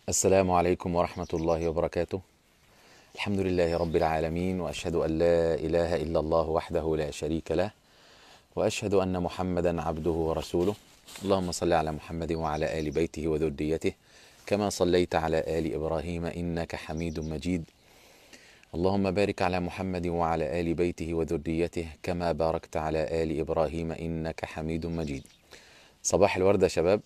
السلام عليكم ورحمة الله وبركاته. الحمد لله رب العالمين، وأشهد أن لا إله إلا الله وحده لا شريك له، وأشهد أن محمدا عبده ورسوله. اللهم صل على محمد وعلى آل بيته وذريته كما صليت على آل إبراهيم إنك حميد مجيد. اللهم بارك على محمد وعلى آل بيته وذريته كما باركت على آل إبراهيم إنك حميد مجيد. صباح الورد يا شباب.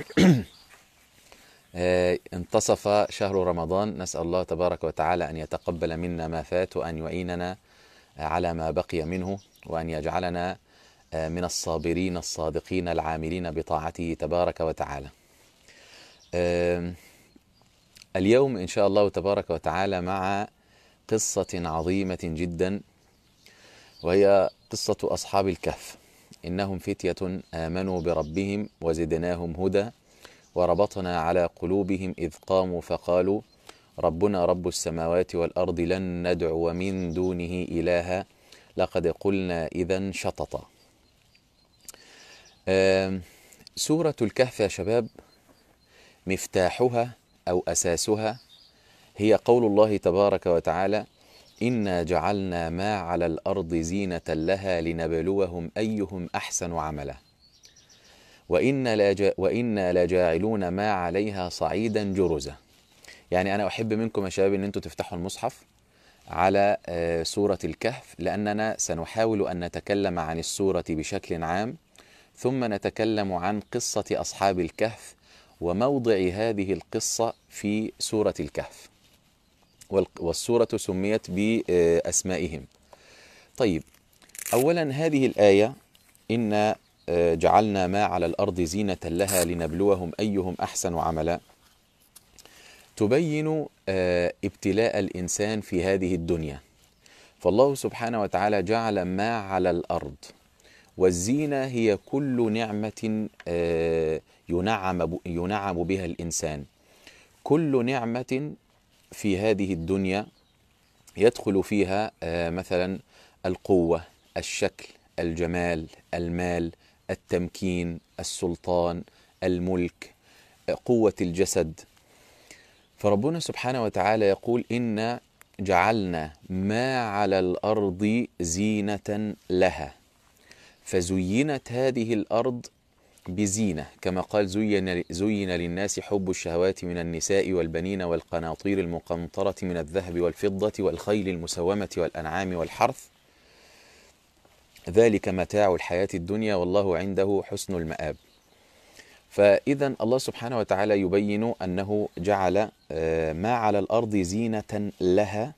انتصف شهر رمضان، نسأل الله تبارك وتعالى أن يتقبل منا ما فات، وأن يعيننا على ما بقي منه، وأن يجعلنا من الصابرين الصادقين العاملين بطاعته تبارك وتعالى. اليوم إن شاء الله تبارك وتعالى مع قصة عظيمة جدا، وهي قصة أصحاب الكهف. إنهم فتية آمنوا بربهم وزدناهم هدى وربطنا على قلوبهم إذ قاموا فقالوا ربنا رب السماوات والأرض لن ندعو من دونه إلها لقد قلنا إذا شططا. سورة الكهف يا شباب مفتاحها أو أساسها هي قول الله تبارك وتعالى: إنا جعلنا ما على الأرض زينة لها لنبلوهم أيهم أحسن عملا وإنا لجاعلون ما عليها صعيدا جرزا. يعني أنا أحب منكم يا شباب أن أنتم تفتحوا المصحف على سورة الكهف، لأننا سنحاول أن نتكلم عن السورة بشكل عام، ثم نتكلم عن قصة أصحاب الكهف وموضع هذه القصة في سورة الكهف، والسورة سميت بأسمائهم. طيب، أولا هذه الآية إن جعلنا ما على الأرض زينة لها لنبلوهم أيهم أحسن عملا تبين ابتلاء الإنسان في هذه الدنيا. فالله سبحانه وتعالى جعل ما على الأرض، والزينة هي كل نعمة ينعم بها الإنسان. كل نعمة في هذه الدنيا يدخل فيها مثلا القوة، الشكل، الجمال، المال، التمكين، السلطان، الملك، قوة الجسد. فربنا سبحانه وتعالى يقول: إنا جعلنا ما على الأرض زينة لها. فزينت هذه الأرض بزينة، كما قال: زين للناس حب الشهوات من النساء والبنين والقناطير المقنطرة من الذهب والفضة والخيل المسومة والأنعام والحرث، ذلك متاع الحياة الدنيا والله عنده حسن المآب. فإذا الله سبحانه وتعالى يبين أنه جعل ما على الأرض زينة لها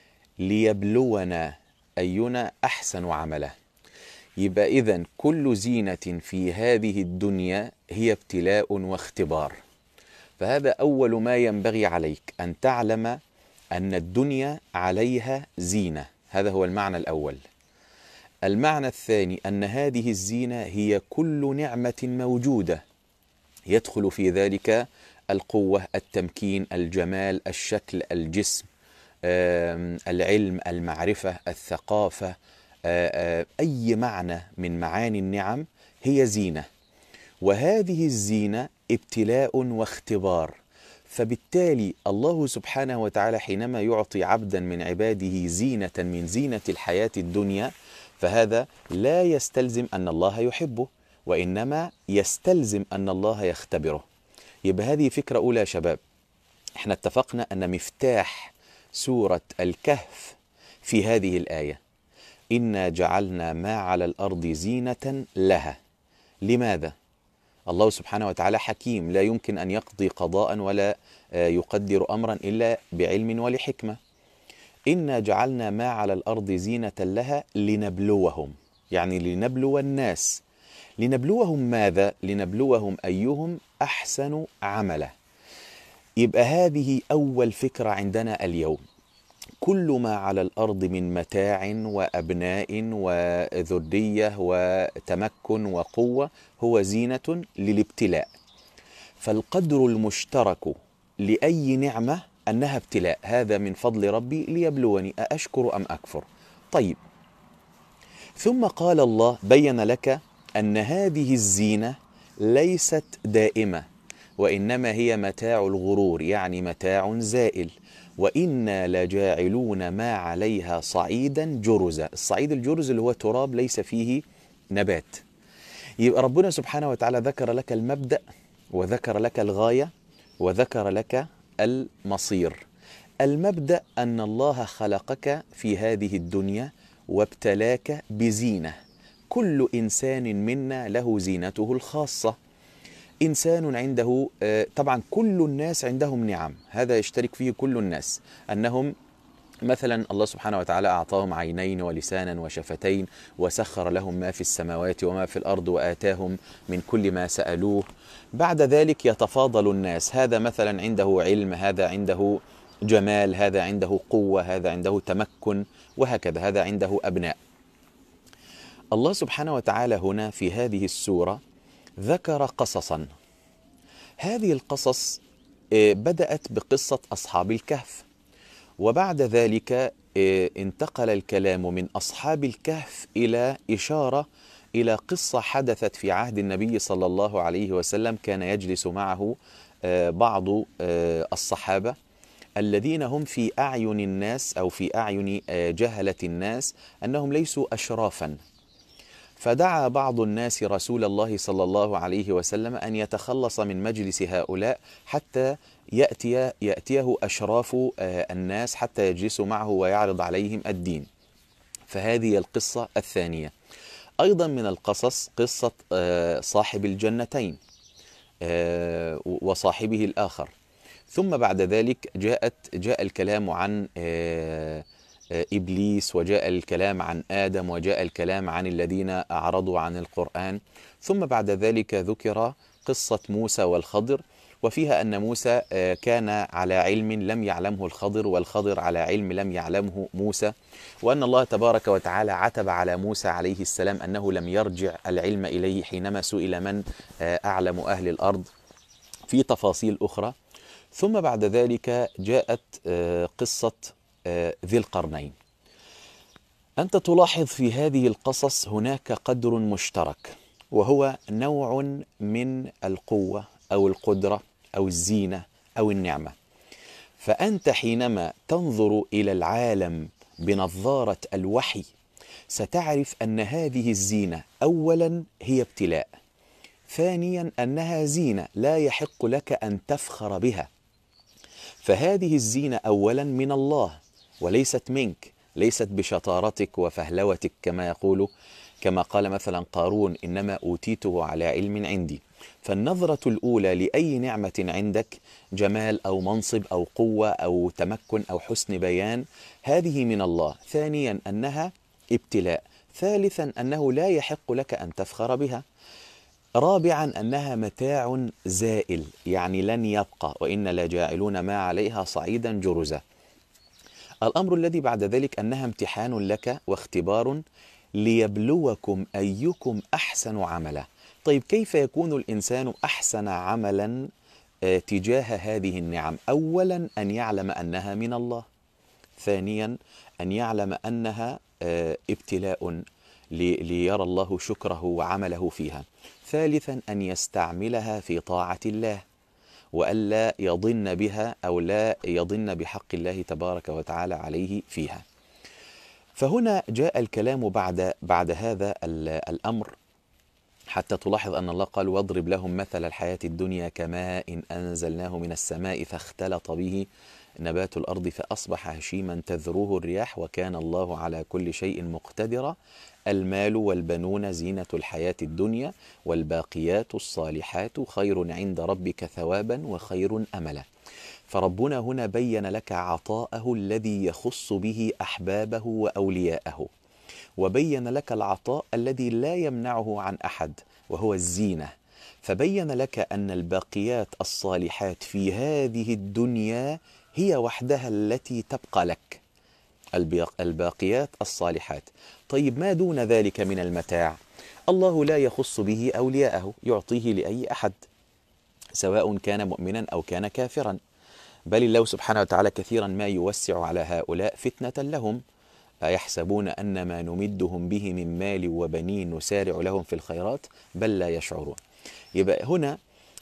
ليبلونا أينا أحسن عملا. يبقى إذن كل زينة في هذه الدنيا هي ابتلاء واختبار. فهذا أول ما ينبغي عليك، أن تعلم أن الدنيا عليها زينة. هذا هو المعنى الأول. المعنى الثاني أن هذه الزينة هي كل نعمة موجودة، يدخل في ذلك القوة، التمكين، الجمال، الشكل، الجسم، العلم، المعرفة، الثقافة، أي معنى من معاني النعم هي زينة. وهذه الزينة ابتلاء واختبار. فبالتالي الله سبحانه وتعالى حينما يعطي عبدا من عباده زينة من زينة الحياة الدنيا، فهذا لا يستلزم أن الله يحبه، وإنما يستلزم أن الله يختبره. يبقى هذه فكرة أولى يا شباب. احنا اتفقنا أن مفتاح سورة الكهف في هذه الآية: إنا جعلنا ما على الأرض زينة لها. لماذا؟ الله سبحانه وتعالى حكيم، لا يمكن أن يقضي قضاء ولا يقدر أمرا إلا بعلم ولحكمة. إنا جعلنا ما على الأرض زينة لها لنبلوهم، يعني لنبلو الناس. لنبلوهم ماذا؟ لنبلوهم أيهم أحسن عملا. يبقى هذه أول فكرة عندنا اليوم. كل ما على الأرض من متاع وأبناء وذرية وتمكن وقوة هو زينة للابتلاء. فالقدر المشترك لأي نعمة أنها ابتلاء. هذا من فضل ربي ليبلوني أأشكر أم أكفر. طيب، ثم قال الله بين لك أن هذه الزينة ليست دائمة، وإنما هي متاع الغرور، يعني متاع زائل. وإنا لجاعلون ما عليها صعيدا جرزا. الصعيد الجرز اللي هو تراب ليس فيه نبات. يبقى ربنا سبحانه وتعالى ذكر لك المبدأ، وذكر لك الغاية، وذكر لك المصير. المبدأ أن الله خلقك في هذه الدنيا وابتلاك بزينة. كل إنسان منا له زينته الخاصة. إنسان عنده طبعا كل الناس عندهم نعم، هذا يشترك فيه كل الناس، أنهم مثلا الله سبحانه وتعالى أعطاهم عينين ولسانا وشفتين، وسخر لهم ما في السماوات وما في الأرض، وآتاهم من كل ما سألوه. بعد ذلك يتفاضل الناس، هذا مثلا عنده علم، هذا عنده جمال، هذا عنده قوة، هذا عنده تمكن، وهكذا، هذا عنده أبناء. الله سبحانه وتعالى هنا في هذه السورة ذكر قصصا. هذه القصص بدأت بقصة أصحاب الكهف، وبعد ذلك انتقل الكلام من أصحاب الكهف إلى إشارة إلى قصة حدثت في عهد النبي صلى الله عليه وسلم. كان يجلس معه بعض الصحابة الذين هم في أعين الناس أو في أعين جهلة الناس أنهم ليسوا أشرافا. فدعا بعض الناس رسول الله صلى الله عليه وسلم أن يتخلص من مجلس هؤلاء حتى يأتيه أشراف الناس حتى يجلسوا معه ويعرض عليهم الدين. فهذه القصة الثانية. أيضا من القصص قصة صاحب الجنتين وصاحبه الآخر. ثم بعد ذلك جاء الكلام عن إبليس، وجاء الكلام عن آدم، وجاء الكلام عن الذين أعرضوا عن القرآن. ثم بعد ذلك ذكر قصة موسى والخضر، وفيها أن موسى كان على علم لم يعلمه الخضر، والخضر على علم لم يعلمه موسى، وأن الله تبارك وتعالى عتب على موسى عليه السلام أنه لم يرجع العلم إليه حينما سئل من أعلم أهل الأرض، في تفاصيل أخرى. ثم بعد ذلك جاءت قصة ذي القرنين. أنت تلاحظ في هذه القصص هناك قدر مشترك، وهو نوع من القوة أو القدرة أو الزينة أو النعمة. فأنت حينما تنظر إلى العالم بنظارة الوحي ستعرف أن هذه الزينة أولا هي ابتلاء، ثانيا أنها زينة لا يحق لك أن تفخر بها. فهذه الزينة أولا من الله وليست منك، ليست بشطارتك وفهلوتك كما قال مثلا قارون إنما أوتيته على علم عندي. فالنظرة الأولى لأي نعمة عندك، جمال أو منصب أو قوة أو تمكن أو حسن بيان، هذه من الله. ثانيا أنها ابتلاء. ثالثا أنه لا يحق لك أن تفخر بها. رابعا أنها متاع زائل، يعني لن يبقى، وإن لجاعلون ما عليها صعيدا جرزا. الأمر الذي بعد ذلك أنها امتحان لك واختبار ليبلوكم أيكم أحسن عملا. طيب كيف يكون الإنسان أحسن عملا تجاه هذه النعم؟ أولا أن يعلم أنها من الله، ثانيا أن يعلم أنها ابتلاء ليرى الله شكره وعمله فيها، ثالثا أن يستعملها في طاعة الله وألا يضن بها أو لا يضن بحق الله تبارك وتعالى عليه فيها. فهنا جاء الكلام بعد هذا الأمر حتى تلاحظ أن الله قال واضرب لهم مثل الحياة الدنيا كماء أنزلناه من السماء فاختلط به نبات الأرض فأصبح هشيما تذروه الرياح وكان الله على كل شيء مقتدرا. المال والبنون زينة الحياة الدنيا والباقيات الصالحات خير عند ربك ثوابا وخير أملا. فربنا هنا بين لك عطاءه الذي يخص به أحبابه وأولياءه، وبين لك العطاء الذي لا يمنعه عن أحد وهو الزينة. فبين لك أن الباقيات الصالحات في هذه الدنيا هي وحدها التي تبقى لك، الباقيات الصالحات. طيب ما دون ذلك من المتاع الله لا يخص به أولياءه، يعطيه لأي أحد سواء كان مؤمنا أو كان كافرا، بل الله سبحانه وتعالى كثيرا ما يوسع على هؤلاء فتنة لهم. أيحسبون أن ما نمدهم به من مال وبنين نسارع لهم في الخيرات بل لا يشعرون. يبقى هنا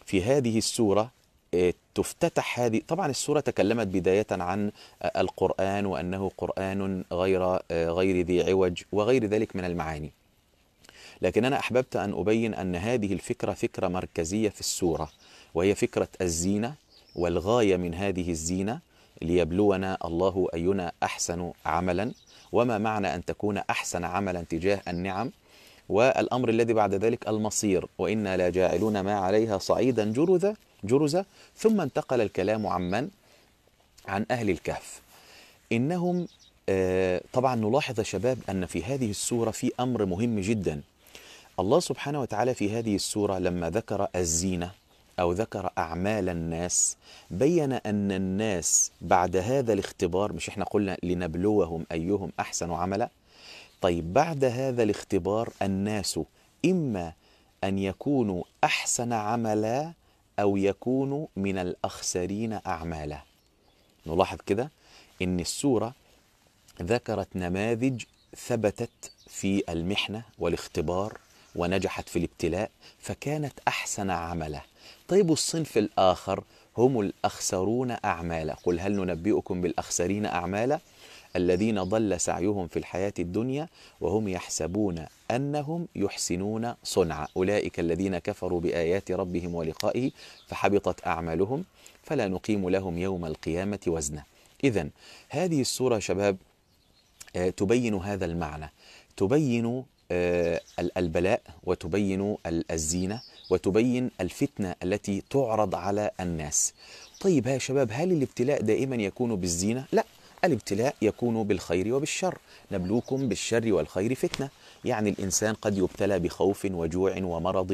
في هذه السورة تفتتح هذه. طبعا السورة تكلمت بداية عن القرآن وأنه قرآن غير ذي عوج وغير ذلك من المعاني، لكن أنا أحببت أن أبين أن هذه الفكرة فكرة مركزية في السورة، وهي فكرة الزينة، والغاية من هذه الزينة ليبلونا الله أينا أحسن عملا، وما معنى أن تكون أحسن عملا تجاه النعم، والأمر الذي بعد ذلك المصير، وإنا لا جاعلون ما عليها صعيدا جرزا. ثم انتقل الكلام عن أهل الكهف. إنهم طبعا نلاحظ يا شباب أن في هذه السورة في أمر مهم جدا. الله سبحانه وتعالى في هذه السورة لما ذكر الزينة أو ذكر أعمال الناس، بين أن الناس بعد هذا الاختبار، مش احنا قلنا لنبلوهم أيهم أحسن عملا؟ طيب بعد هذا الاختبار الناس إما أن يكونوا أحسن عملا أو يكونوا من الأخسرين أعمالا. نلاحظ كده إن السورة ذكرت نماذج ثبتت في المحنة والاختبار ونجحت في الابتلاء فكانت أحسن عملا. طيب الصنف الآخر هم الأخسرون أعمالا. قل هل ننبئكم بالأخسرين أعمالا الذين ضل سعيهم في الحياة الدنيا وهم يحسبون أنهم يحسنون صنعا أولئك الذين كفروا بآيات ربهم ولقائه فحبطت أعمالهم فلا نقيم لهم يوم القيامة وزنا. إذن هذه السورة شباب تبين هذا المعنى، تبين البلاء، وتبين الزينة، وتبين الفتنة التي تعرض على الناس. طيب يا شباب، هل الابتلاء دائما يكون بالزينة؟ لا، الابتلاء يكون بالخير وبالشر. نبلوكم بالشر والخير فتنة. يعني الإنسان قد يبتلى بخوف وجوع ومرض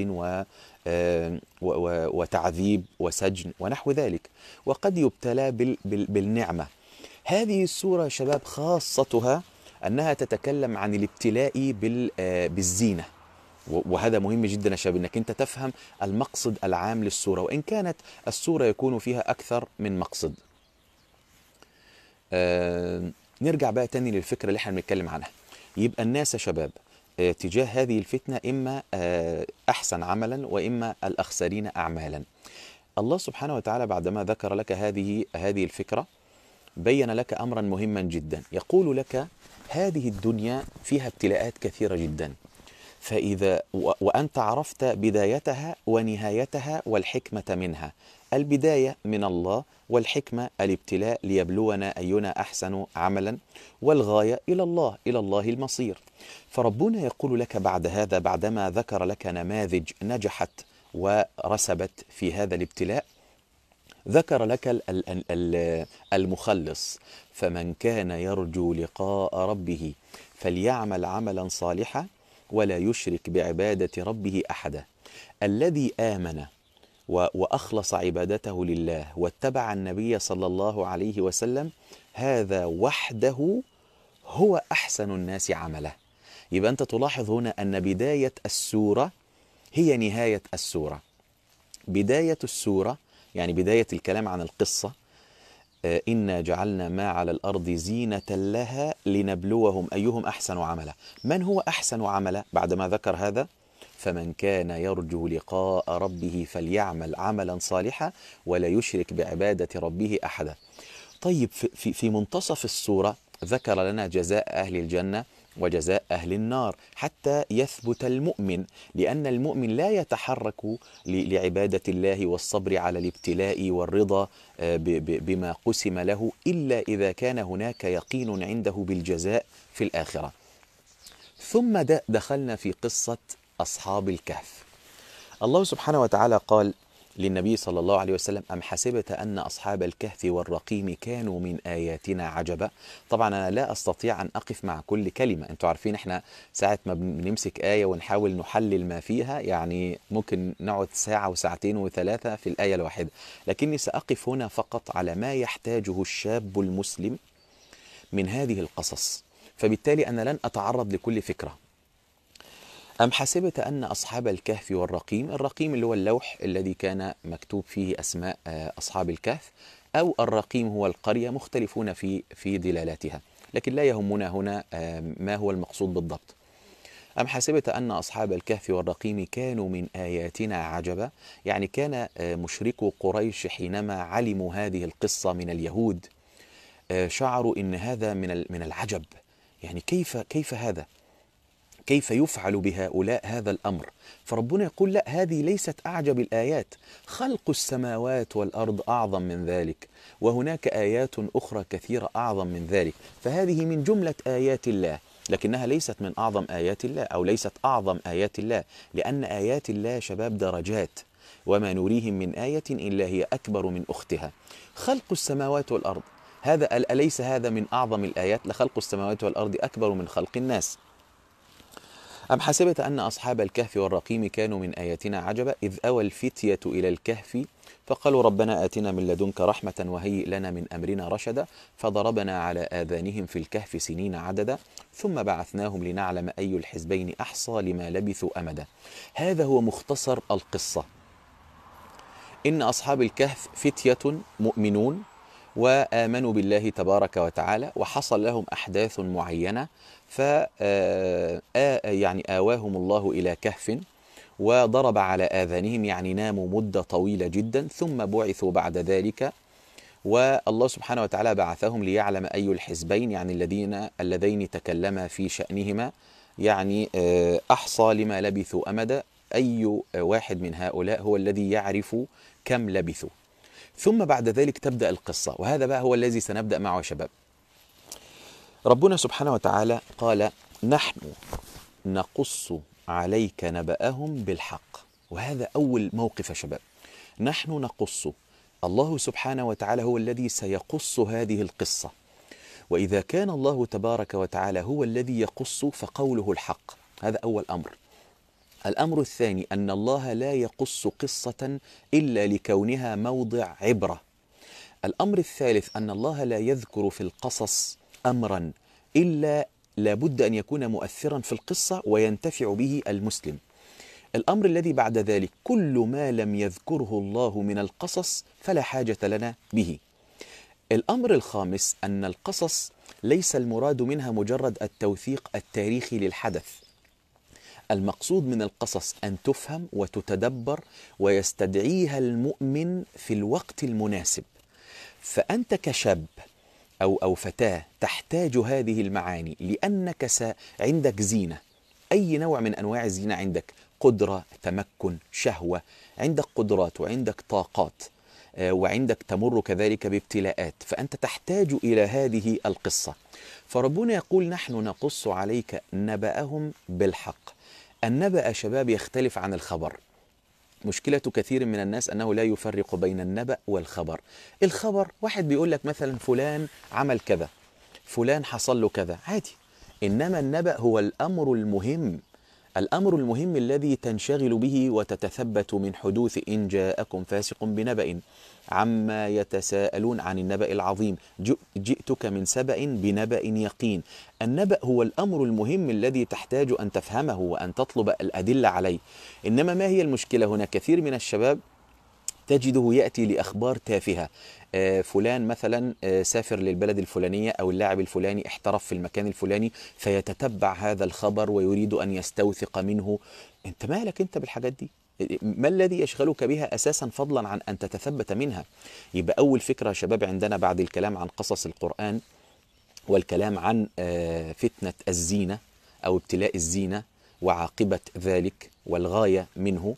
وتعذيب وسجن ونحو ذلك، وقد يبتلى بالنعمة. هذه السورة شباب خاصتها أنها تتكلم عن الابتلاء بالزينة، وهذا مهم جدا يا شباب أنك أنت تفهم المقصد العام للسورة، وإن كانت السورة يكون فيها أكثر من مقصد. نرجع بقى تاني للفكرة اللي احنا بنتكلم عنها. يبقى الناس يا شباب تجاه هذه الفتنة إما أحسن عملا وإما الأخسرين أعمالا. الله سبحانه وتعالى بعدما ذكر لك هذه الفكرة بين لك أمرا مهما جدا، يقول لك هذه الدنيا فيها ابتلاءات كثيرة جدا، فإذا وأنت عرفت بدايتها ونهايتها والحكمة منها. البداية من الله، والحكمة الابتلاء ليبلونا أينا أحسن عملا، والغاية إلى الله المصير. فربنا يقول لك بعد هذا، بعدما ذكر لك نماذج نجحت ورسبت في هذا الابتلاء، ذكر لك المخلص. فمن كان يرجو لقاء ربه فليعمل عملا صالحا ولا يشرك بعبادة ربه أحدا. الذي آمن وأخلص عبادته لله واتبع النبي صلى الله عليه وسلم، هذا وحده هو أحسن الناس عملا. يبقى أنت تلاحظ هنا أن بداية السورة هي نهاية السورة. بداية السورة يعني بداية الكلام عن القصة، إنا جعلنا ما على الأرض زينة لها لنبلوهم أيهم أحسن عملا. من هو أحسن عملا بعدما ذكر هذا؟ فمن كان يرجو لقاء ربه فليعمل عملا صالحا ولا يشرك بعبادة ربه أحدا. طيب في منتصف السورة ذكر لنا جزاء أهل الجنة وجزاء أهل النار حتى يثبت المؤمن، لأن المؤمن لا يتحرك لعبادة الله والصبر على الابتلاء والرضا بما قسم له إلا إذا كان هناك يقين عنده بالجزاء في الآخرة. ثم دخلنا في قصة أصحاب الكهف. الله سبحانه وتعالى قال للنبي صلى الله عليه وسلم: أم حسبت أن أصحاب الكهف والرقيم كانوا من آياتنا عجبا. طبعا أنا لا أستطيع أن أقف مع كل كلمة، أنتوا عارفين إحنا ساعة ما بنمسك آية ونحاول نحلل ما فيها يعني ممكن نقعد ساعة وساعتين وثلاثة في الآية الواحدة، لكني سأقف هنا فقط على ما يحتاجه الشاب المسلم من هذه القصص، فبالتالي أنا لن أتعرض لكل فكرة. أم حسبت أن أصحاب الكهف والرقيم، الرقيم اللي هو اللوح الذي كان مكتوب فيه أسماء أصحاب الكهف، أو الرقيم هو القرية، مختلفون في دلالاتها، لكن لا يهمنا هنا ما هو المقصود بالضبط. أم حسبت أن أصحاب الكهف والرقيم كانوا من آياتنا عجبا. يعني كان مشركو قريش حينما علموا هذه القصة من اليهود شعروا إن هذا من العجب. يعني كيف هذا؟ كيف يفعل بهؤلاء هذا الأمر؟ فربنا يقول لا، هذه ليست أعجب الآيات، خلق السماوات والأرض أعظم من ذلك، وهناك آيات أخرى كثيرة أعظم من ذلك، فهذه من جملة آيات الله، لكنها ليست من أعظم آيات الله أو ليست أعظم آيات الله، لأن آيات الله شباب درجات، وما نريهم من آية إلا هي أكبر من أختها. خلق السماوات والأرض، هذا أليس هذا من أعظم الآيات؟ لخلق السماوات والأرض أكبر من خلق الناس. أم حسبت أن أصحاب الكهف والرقيم كانوا من آياتنا عجبا إذ أوى الفتية إلى الكهف فقالوا ربنا آتنا من لدنك رحمة وهيئ لنا من أمرنا رشدا فضربنا على آذانهم في الكهف سنين عددا ثم بعثناهم لنعلم أي الحزبين أحصى لما لبثوا أمدا. هذا هو مختصر القصة. إن أصحاب الكهف فتية مؤمنون وآمنوا بالله تبارك وتعالى، وحصل لهم أحداث معينة يعني آواهم الله إلى كهف وضرب على آذانهم، يعني ناموا مدة طويلة جدا ثم بعثوا بعد ذلك، والله سبحانه وتعالى بعثهم ليعلم أي الحزبين، يعني اللذين تكلما في شأنهما، يعني أحصى لما لبثوا أمدا، أي واحد من هؤلاء هو الذي يعرف كم لبثوا. ثم بعد ذلك تبدأ القصة، وهذا بقى هو الذي سنبدأ معه يا شباب. ربنا سبحانه وتعالى قال نحن نقص عليك نبأهم بالحق، وهذا أول موقف يا شباب. نحن نقص، الله سبحانه وتعالى هو الذي سيقص هذه القصة، وإذا كان الله تبارك وتعالى هو الذي يقص فقوله الحق، هذا أول أمر. الأمر الثاني أن الله لا يقص قصة إلا لكونها موضع عبرة. الأمر الثالث أن الله لا يذكر في القصص أمرا إلا لابد أن يكون مؤثرا في القصة وينتفع به المسلم. الأمر الذي بعد ذلك كل ما لم يذكره الله من القصص فلا حاجة لنا به. الأمر الخامس أن القصص ليس المراد منها مجرد التوثيق التاريخي للحدث، المقصود من القصص أن تفهم وتتدبر ويستدعيها المؤمن في الوقت المناسب. فأنت كشاب أو فتاة تحتاج هذه المعاني لأنك عندك زينة، أي نوع من أنواع الزينة عندك، قدرة، تمكن، شهوة، عندك قدرات وعندك طاقات وعندك تمر كذلك بابتلاءات، فأنت تحتاج إلى هذه القصة. فربنا يقول نحن نقص عليك نبأهم بالحق. النبأ شباب يختلف عن الخبر. مشكلة كثير من الناس أنه لا يفرق بين النبأ والخبر. الخبر واحد بيقول لك مثلا فلان عمل كذا، فلان حصل له كذا، عادي. إنما النبأ هو الأمر المهم، الأمر المهم الذي تنشغل به وتتثبت من حدوث إن جاءكم فاسق بنبأ عما يتساءلون عن النبأ العظيم جئتك من سبأ بنبأ يقين. النبأ هو الأمر المهم الذي تحتاج أن تفهمه وأن تطلب الأدلة عليه. إنما ما هي المشكلة هنا؟ كثير من الشباب تجده يأتي لأخبار تافهة، فلان مثلا سافر للبلد الفلانية أو اللاعب الفلاني احترف في المكان الفلاني، فيتتبع هذا الخبر ويريد أن يستوثق منه. أنت مالك أنت بالحاجات دي؟ ما الذي يشغلك بها أساسا فضلا عن أن تتثبت منها؟ يبقى أول فكرة يا شباب عندنا بعد الكلام عن قصص القرآن والكلام عن فتنة الزينة أو ابتلاء الزينة وعاقبة ذلك والغاية منه،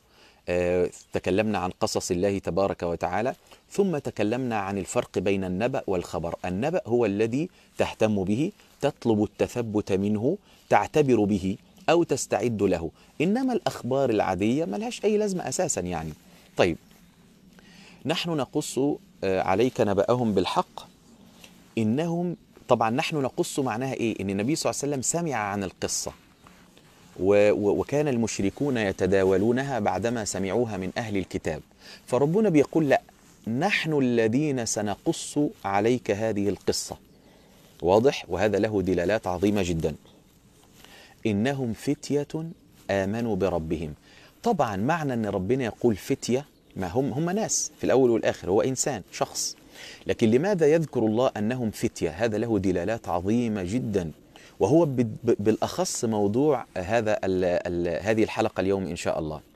تكلمنا عن قصص الله تبارك وتعالى، ثم تكلمنا عن الفرق بين النبأ والخبر. النبأ هو الذي تهتم به، تطلب التثبت منه، تعتبر به أو تستعد له. إنما الأخبار العادية ملهاش أي لازمة أساسا يعني. طيب، نحن نقص عليك نبأهم بالحق إنهم، طبعا نحن نقص معناها إيه؟ إن النبي صلى الله عليه وسلم سمع عن القصة وكان المشركون يتداولونها بعدما سمعوها من أهل الكتاب، فربنا بيقول لا، نحن الذين سنقص عليك هذه القصة. واضح؟ وهذا له دلالات عظيمة جدا. إنهم فتية آمنوا بربهم. طبعا معنى أن ربنا يقول فتية، ما هم ناس في الأول والآخر، هو إنسان شخص، لكن لماذا يذكر الله أنهم فتية؟ هذا له دلالات عظيمة جدا، وهو بالأخص موضوع هذه الحلقة اليوم إن شاء الله.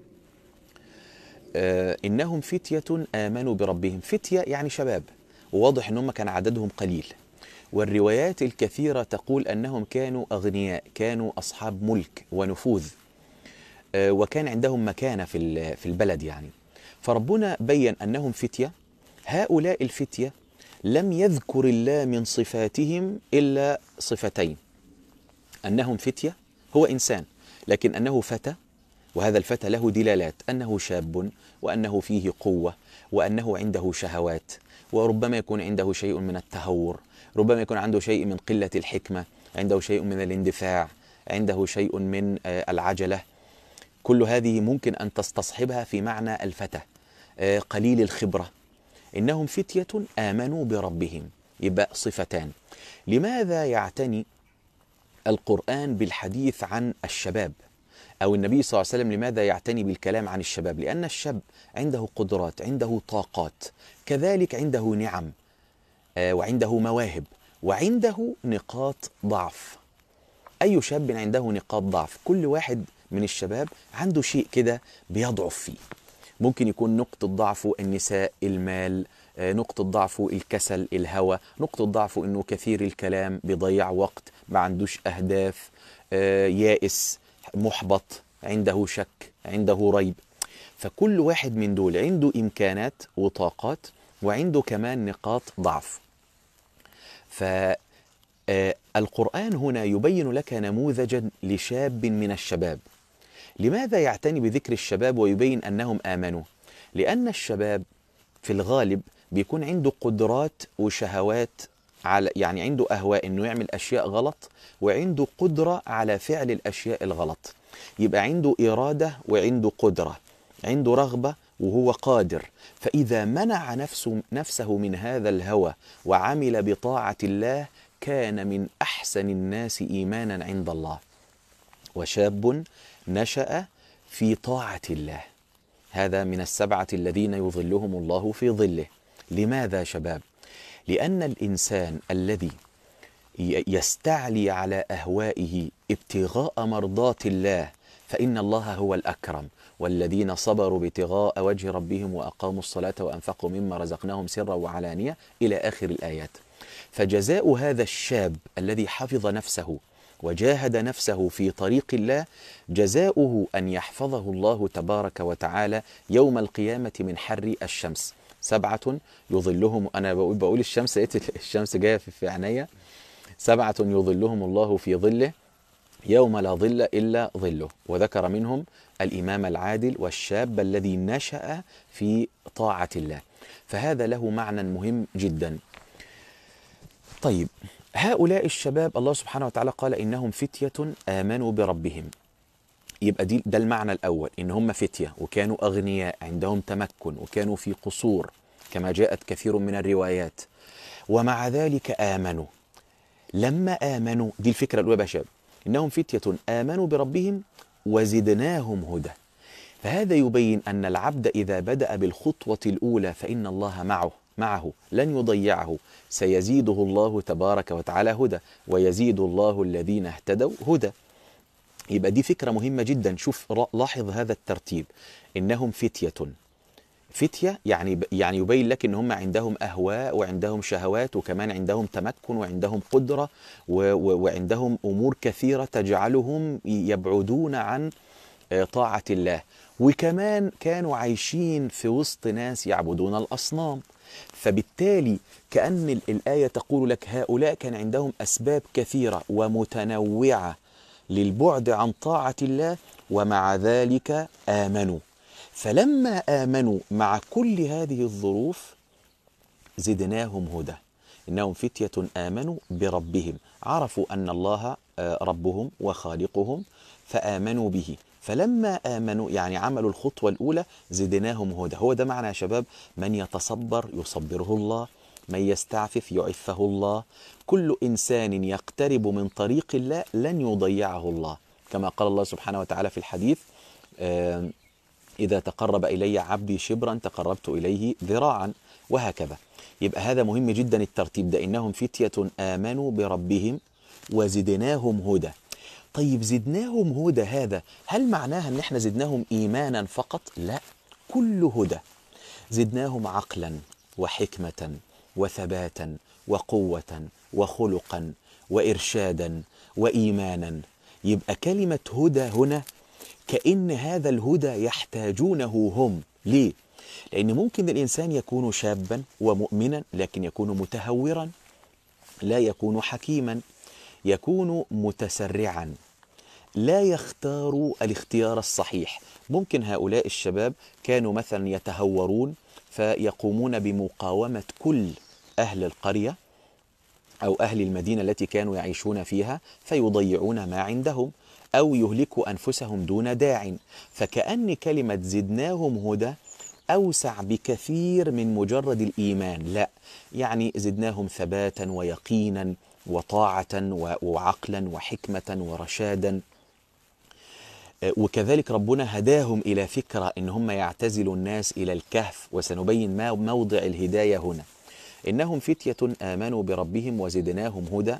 إنهم فتية آمنوا بربهم. فتية يعني شباب، وواضح أنهم كان عددهم قليل، والروايات الكثيرة تقول أنهم كانوا أغنياء، كانوا أصحاب ملك ونفوذ، وكان عندهم مكانة في البلد يعني. فربنا بين أنهم فتية. هؤلاء الفتية لم يذكر الله من صفاتهم إلا صفتين: أنهم فتية، هو إنسان لكن أنه فتى، وهذا الفتى له دلالات: أنه شاب، وأنه فيه قوة، وأنه عنده شهوات، وربما يكون عنده شيء من التهور، ربما يكون عنده شيء من قلة الحكمة، عنده شيء من الاندفاع، عنده شيء من العجلة. كل هذه ممكن أن تستصحبها في معنى الفتى، قليل الخبرة. إنهم فتية آمنوا بربهم، يبقى صفتان. لماذا يعتني القرآن بالحديث عن الشباب، أو النبي صلى الله عليه وسلم لماذا يعتني بالكلام عن الشباب؟ لأن الشاب عنده قدرات، عنده طاقات، كذلك عنده نعم، وعنده مواهب، وعنده نقاط ضعف. أي شاب عنده نقاط ضعف؟ كل واحد من الشباب عنده شيء كده بيضعف فيه. ممكن يكون نقطة ضعفه النساء، المال، نقطة ضعفه الكسل، الهوى، نقطة ضعفه إنه كثير الكلام، بيضيع وقت، ما عندوش أهداف، يائس، محبط، عنده شك، عنده ريب. فكل واحد من دول عنده إمكانات وطاقات، وعنده كمان نقاط ضعف. فالقرآن هنا يبين لك نموذجا لشاب من الشباب. لماذا يعتني بذكر الشباب ويبين أنهم آمنوا؟ لأن الشباب في الغالب بيكون عنده قدرات وشهوات، يعني عنده أهواء إنه يعمل أشياء غلط، وعنده قدرة على فعل الأشياء الغلط. يبقى عنده إرادة وعنده قدرة، عنده رغبة وهو قادر. فإذا منع نفسه من هذا الهوى وعمل بطاعة الله كان من أحسن الناس إيمانا عند الله. وشاب نشأ في طاعة الله، هذا من السبعة الذين يظلهم الله في ظله. لماذا شباب؟ لأن الإنسان الذي يستعلي على أهوائه ابتغاء مرضات الله فإن الله هو الأكرم، والذين صبروا ابتغاء وجه ربهم وأقاموا الصلاة وأنفقوا مما رزقناهم سرا وعلانية إلى آخر الآيات. فجزاء هذا الشاب الذي حفظ نفسه وجاهد نفسه في طريق الله، جزاؤه أن يحفظه الله تبارك وتعالى يوم القيامة من حر الشمس. سبعة يظلهم، أنا بقول الشمس، لقيت الشمس جاية في عينيا. سبعة يظلهم الله في ظله يوم لا ظل إلا ظله، وذكر منهم الإمام العادل والشاب الذي نشأ في طاعة الله. فهذا له معنى مهم جدا. طيب، هؤلاء الشباب الله سبحانه وتعالى قال إنهم فتية آمنوا بربهم. يبقى ده المعنى الأول، إن هم فتية وكانوا أغنياء، عندهم تمكن، وكانوا في قصور كما جاءت كثير من الروايات، ومع ذلك آمنوا. لما آمنوا، دي الفكرة الأولى يا شباب، إنهم فتية آمنوا بربهم وزدناهم هدى. فهذا يبين أن العبد إذا بدأ بالخطوة الأولى فإن الله معه لن يضيعه، سيزيده الله تبارك وتعالى هدى، ويزيد الله الذين اهتدوا هدى. يبقى دي فكرة مهمة جدا. شوف، لاحظ هذا الترتيب، إنهم فتية يعني يبين لك إن هم عندهم أهواء وعندهم شهوات، وكمان عندهم تمكن وعندهم قدرة وعندهم أمور كثيرة تجعلهم يبعدون عن طاعة الله، وكمان كانوا عايشين في وسط ناس يعبدون الأصنام. فبالتالي كأن الآية تقول لك هؤلاء كان عندهم أسباب كثيرة ومتنوعة للبعد عن طاعة الله، ومع ذلك آمنوا. فلما آمنوا مع كل هذه الظروف زدناهم هدى. إنهم فتية آمنوا بربهم، عرفوا أن الله ربهم وخالقهم فآمنوا به. فلما آمنوا يعني عملوا الخطوة الأولى زدناهم هدى. هو ده معنى يا شباب، من يتصبر يصبره الله، من يستعفف يعفه الله. كل إنسان يقترب من طريق الله لن يضيعه الله، كما قال الله سبحانه وتعالى في الحديث: إذا تقرب إلي عبدي شبرا تقربت إليه ذراعا، وهكذا. يبقى هذا مهم جدا الترتيب ده، إنهم فتية آمنوا بربهم وزدناهم هدى. طيب زدناهم هدى هذا هل معناها ان احنا زدناهم ايمانا فقط؟ لا، كل هدى. زدناهم عقلا وحكمة وثباتا وقوة وخلقا وإرشادا وإيمانا. يبقى كلمة هدى هنا كأن هذا الهدى يحتاجونه هم. ليه؟ لأن ممكن الإنسان يكون شابا ومؤمنا لكن يكون متهورا، لا يكون حكيما، يكون متسرعا، لا يختار الاختيار الصحيح. ممكن هؤلاء الشباب كانوا مثلا يتهورون فيقومون بمقاومة كل أهل القرية أو أهل المدينة التي كانوا يعيشون فيها، فيضيعون ما عندهم أو يهلكوا أنفسهم دون داع. فكأن كلمة زدناهم هدى أوسع بكثير من مجرد الإيمان. لا، يعني زدناهم ثباتا ويقينا وطاعة وعقلا وحكمة ورشادا. وكذلك ربنا هداهم إلى فكرة إن هم يعتزلوا الناس إلى الكهف، وسنبين ما موضع الهداية هنا. إنهم فتية آمنوا بربهم وزدناهم هدى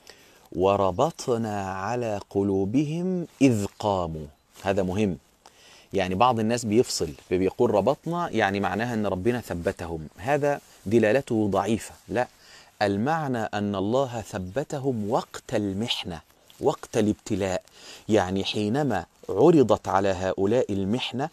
وربطنا على قلوبهم إذ قاموا. هذا مهم. يعني بعض الناس بيفصل بيقول ربطنا يعني معناها أن ربنا ثبتهم، هذا دلالته ضعيفة. لا، المعنى أن الله ثبتهم وقت المحنة، وقت الابتلاء. يعني حينما عرضت على هؤلاء المحنة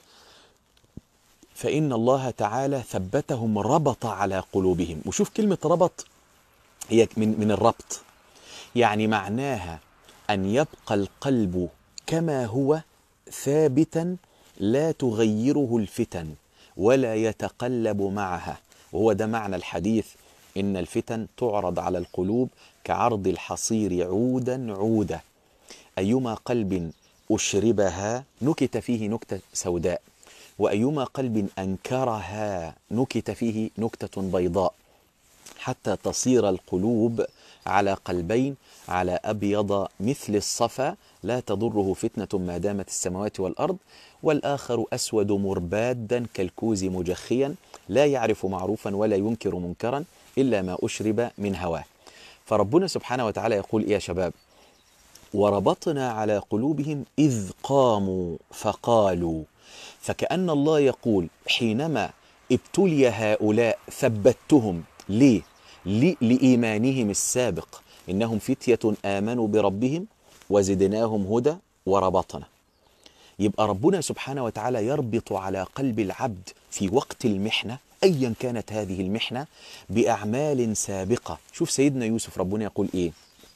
فإن الله تعالى ثبتهم، ربط على قلوبهم. وشوف كلمة ربط هي من الربط، يعني معناها أن يبقى القلب كما هو ثابتا لا تغيره الفتن ولا يتقلب معها. وهو ده معنى الحديث: إن الفتن تعرض على القلوب كعرض الحصير عودا عودا، أيما قلب أشربها نكت فيه نكتة سوداء، وأيما قلب أنكرها نكت فيه نكتة بيضاء، حتى تصير القلوب على قلبين، على أبيض مثل الصفا لا تضره فتنة ما دامت السماوات والأرض، والآخر أسود مربادا كالكوز مجخيا لا يعرف معروفا ولا ينكر منكرا إلا ما أشرب من هواه. فربنا سبحانه وتعالى يقول يا شباب: وربطنا على قلوبهم إذ قاموا فقالوا. فكأن الله يقول حينما ابتلي هؤلاء ثبتهم. ليه؟ لإيمانهم السابق، إنهم فتية آمنوا بربهم وزدناهم هدى وربطنا. يبقى ربنا سبحانه وتعالى يربط على قلب العبد في وقت المحنة أيا كانت هذه المحنة بأعمال سابقة. شوف سيدنا يوسف ربنا يقول إيه: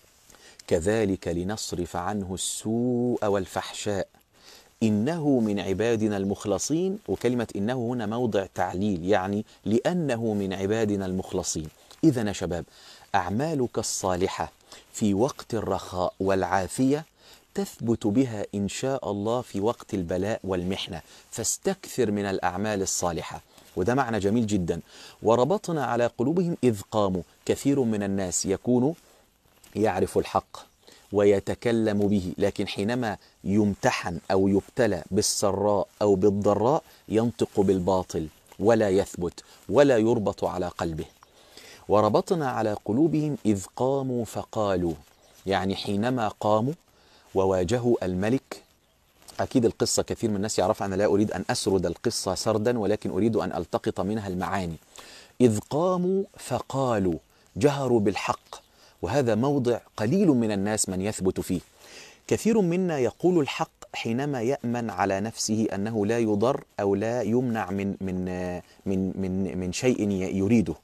كذلك لنصرف عنه السوء والفحشاء إنه من عبادنا المخلصين. وكلمة إنه هنا موضع تعليل، يعني لأنه من عبادنا المخلصين. إذن يا شباب، أعمالك الصالحة في وقت الرخاء والعافية تثبت بها إن شاء الله في وقت البلاء والمحنة، فاستكثر من الأعمال الصالحة. وده معنى جميل جدا. وربطنا على قلوبهم إذ قاموا. كثير من الناس يكون يعرف الحق ويتكلم به، لكن حينما يمتحن أو يبتلى بالسراء أو بالضراء ينطق بالباطل ولا يثبت ولا يربط على قلبه. وربطنا على قلوبهم إذ قاموا فقالوا، يعني حينما قاموا وواجهوا الملك. أكيد القصة كثير من الناس يعرف، أنا لا أريد أن أسرد القصة سردا ولكن أريد أن ألتقط منها المعاني. إذ قاموا فقالوا، جهروا بالحق، وهذا موضع قليل من الناس من يثبت فيه. كثير منا يقول الحق حينما يأمن على نفسه أنه لا يضر أو لا يمنع من شيء يريده.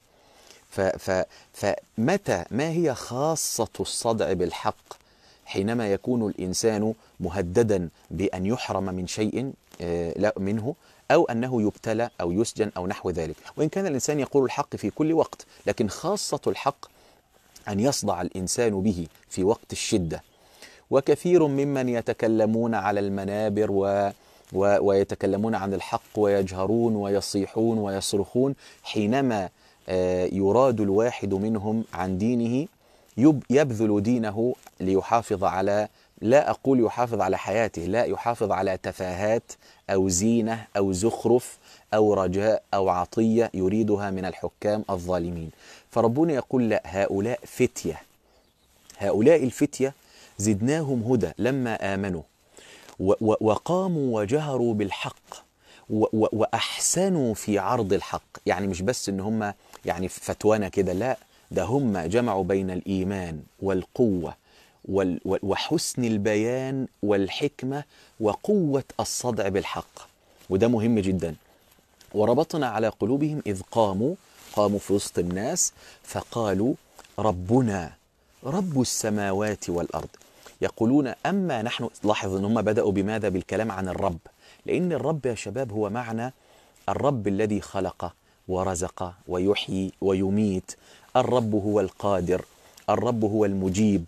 فمتى ما هي خاصة الصدع بالحق؟ حينما يكون الإنسان مهددا بأن يحرم من شيء لا منه، أو أنه يبتلى أو يسجن أو نحو ذلك. وإن كان الإنسان يقول الحق في كل وقت، لكن خاصة الحق أن يصدع الإنسان به في وقت الشدة. وكثير ممن يتكلمون على المنابر ويتكلمون عن الحق ويجهرون ويصيحون ويصرخون، حينما يراد الواحد منهم عن دينه يبذل دينه ليحافظ على، لا أقول يحافظ على حياته، لا، يحافظ على تفاهات أو زينة أو زخرف أو رجاء أو عطية يريدها من الحكام الظالمين. فربنا يقول لا، هؤلاء فتية، هؤلاء الفتية زدناهم هدى لما آمنوا وقاموا وجهروا بالحق وأحسنوا في عرض الحق. يعني مش بس إن هم يعني فتوانا كده، لا، ده هم جمعوا بين الإيمان والقوة وحسن البيان والحكمة وقوة الصدع بالحق، وده مهم جدا. وربطنا على قلوبهم إذ قاموا في وسط الناس فقالوا ربنا رب السماوات والأرض. يقولون أما نحن، لاحظ أن هم بدأوا بماذا؟ بالكلام عن الرب، لأن الرب يا شباب هو معنى الرب الذي خلق ورزق ويحيي ويميت، الرب هو القادر، الرب هو المجيب.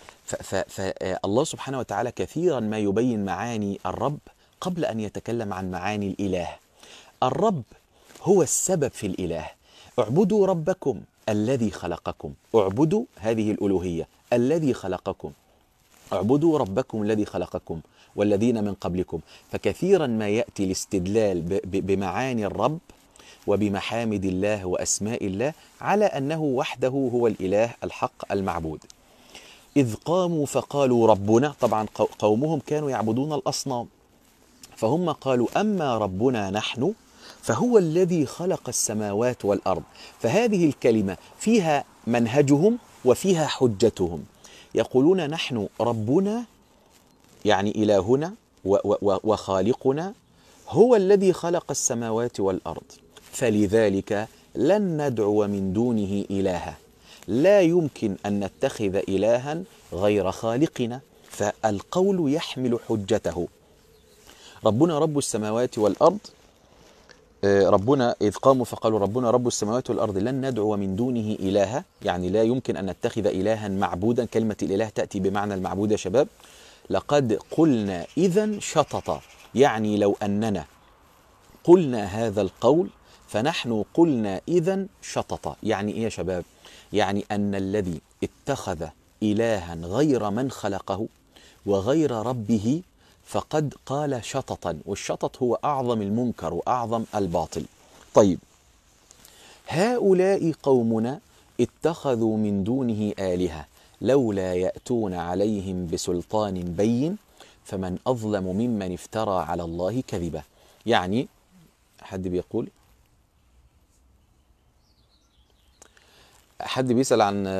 فالله سبحانه وتعالى كثيرا ما يبين معاني الرب قبل أن يتكلم عن معاني الإله. الرب هو السبب في الإله. اعبدوا ربكم الذي خلقكم، اعبدوا هذه الألوهية، الذي خلقكم، اعبدوا ربكم الذي خلقكم والذين من قبلكم. فكثيرا ما يأتي الاستدلال بمعاني الرب وبمحامد الله وأسماء الله على أنه وحده هو الإله الحق المعبود. إذ قاموا فقالوا ربنا، طبعا قومهم كانوا يعبدون الأصنام، فهم قالوا أما ربنا نحن فهو الذي خلق السماوات والأرض. فهذه الكلمة فيها منهجهم وفيها حجتهم. يقولون نحن ربنا يعني إلهنا وخالقنا هو الذي خلق السماوات والأرض، فلذلك لن ندعو من دونه إلها، لا يمكن أن نتخذ إلها غير خالقنا. فالقول يحمل حجته. ربنا رب السماوات والأرض، ربنا إذ قاموا فقالوا ربنا رب السماوات والأرض لن ندعو من دونه إلها، يعني لا يمكن أن نتخذ إلها معبودا. كلمة الإله تأتي بمعنى المعبود يا شباب. لقد قلنا إذا شططا، يعني لو أننا قلنا هذا القول فنحن قلنا إذا شططا. يعني إيه يا شباب؟ يعني أن الذي اتخذ إلها غير من خلقه وغير ربه فقد قال شططا، والشطط هو أعظم المنكر وأعظم الباطل. طيب، هؤلاء قومنا اتخذوا من دونه آلهة لولا يأتون عليهم بسلطان بين فمن أظلم ممن افترى على الله كذبا. يعني حد بيقول، حد بيسأل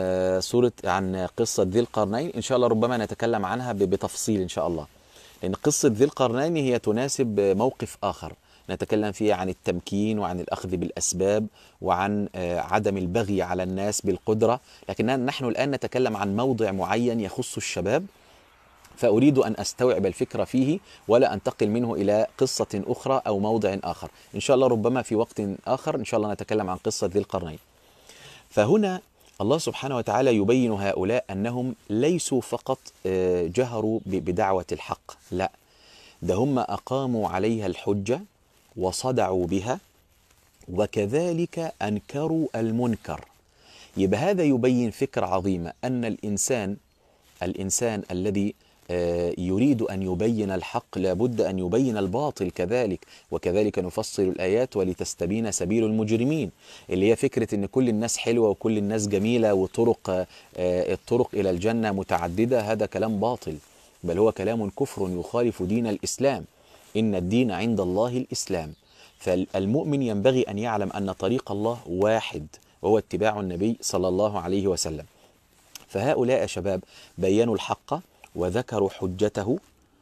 عن قصة ذي القرنين. إن شاء الله ربما نتكلم عنها بتفصيل إن شاء الله، لأن قصة ذي القرنين هي تناسب موقف آخر نتكلم فيه عن التمكين وعن الأخذ بالأسباب وعن عدم البغي على الناس بالقدرة. لكن نحن الآن نتكلم عن موضع معين يخص الشباب، فأريد أن أستوعب الفكرة فيه ولا أنتقل منه إلى قصة أخرى أو موضع آخر. إن شاء الله ربما في وقت آخر إن شاء الله نتكلم عن قصة ذي القرنين. فهنا الله سبحانه وتعالى يبين هؤلاء أنهم ليسوا فقط جهروا بدعوة الحق، لا، ده هم أقاموا عليها الحجة وصدعوا بها وكذلك أنكروا المنكر. يبقى هذا يبين فكرة عظيمة، أن الإنسان الذي يريد أن يبين الحق لابد أن يبين الباطل كذلك، وكذلك نفصل الآيات ولتستبين سبيل المجرمين، اللي هي فكرة أن كل الناس حلوة وكل الناس جميلة وطرق الطرق إلى الجنة متعددة. هذا كلام باطل، بل هو كلام كفر يخالف دين الإسلام. إن الدين عند الله الإسلام. فالمؤمن ينبغي أن يعلم أن طريق الله واحد وهو اتباع النبي صلى الله عليه وسلم. فهؤلاء يا شباب بيّنوا الحق وذكروا حجته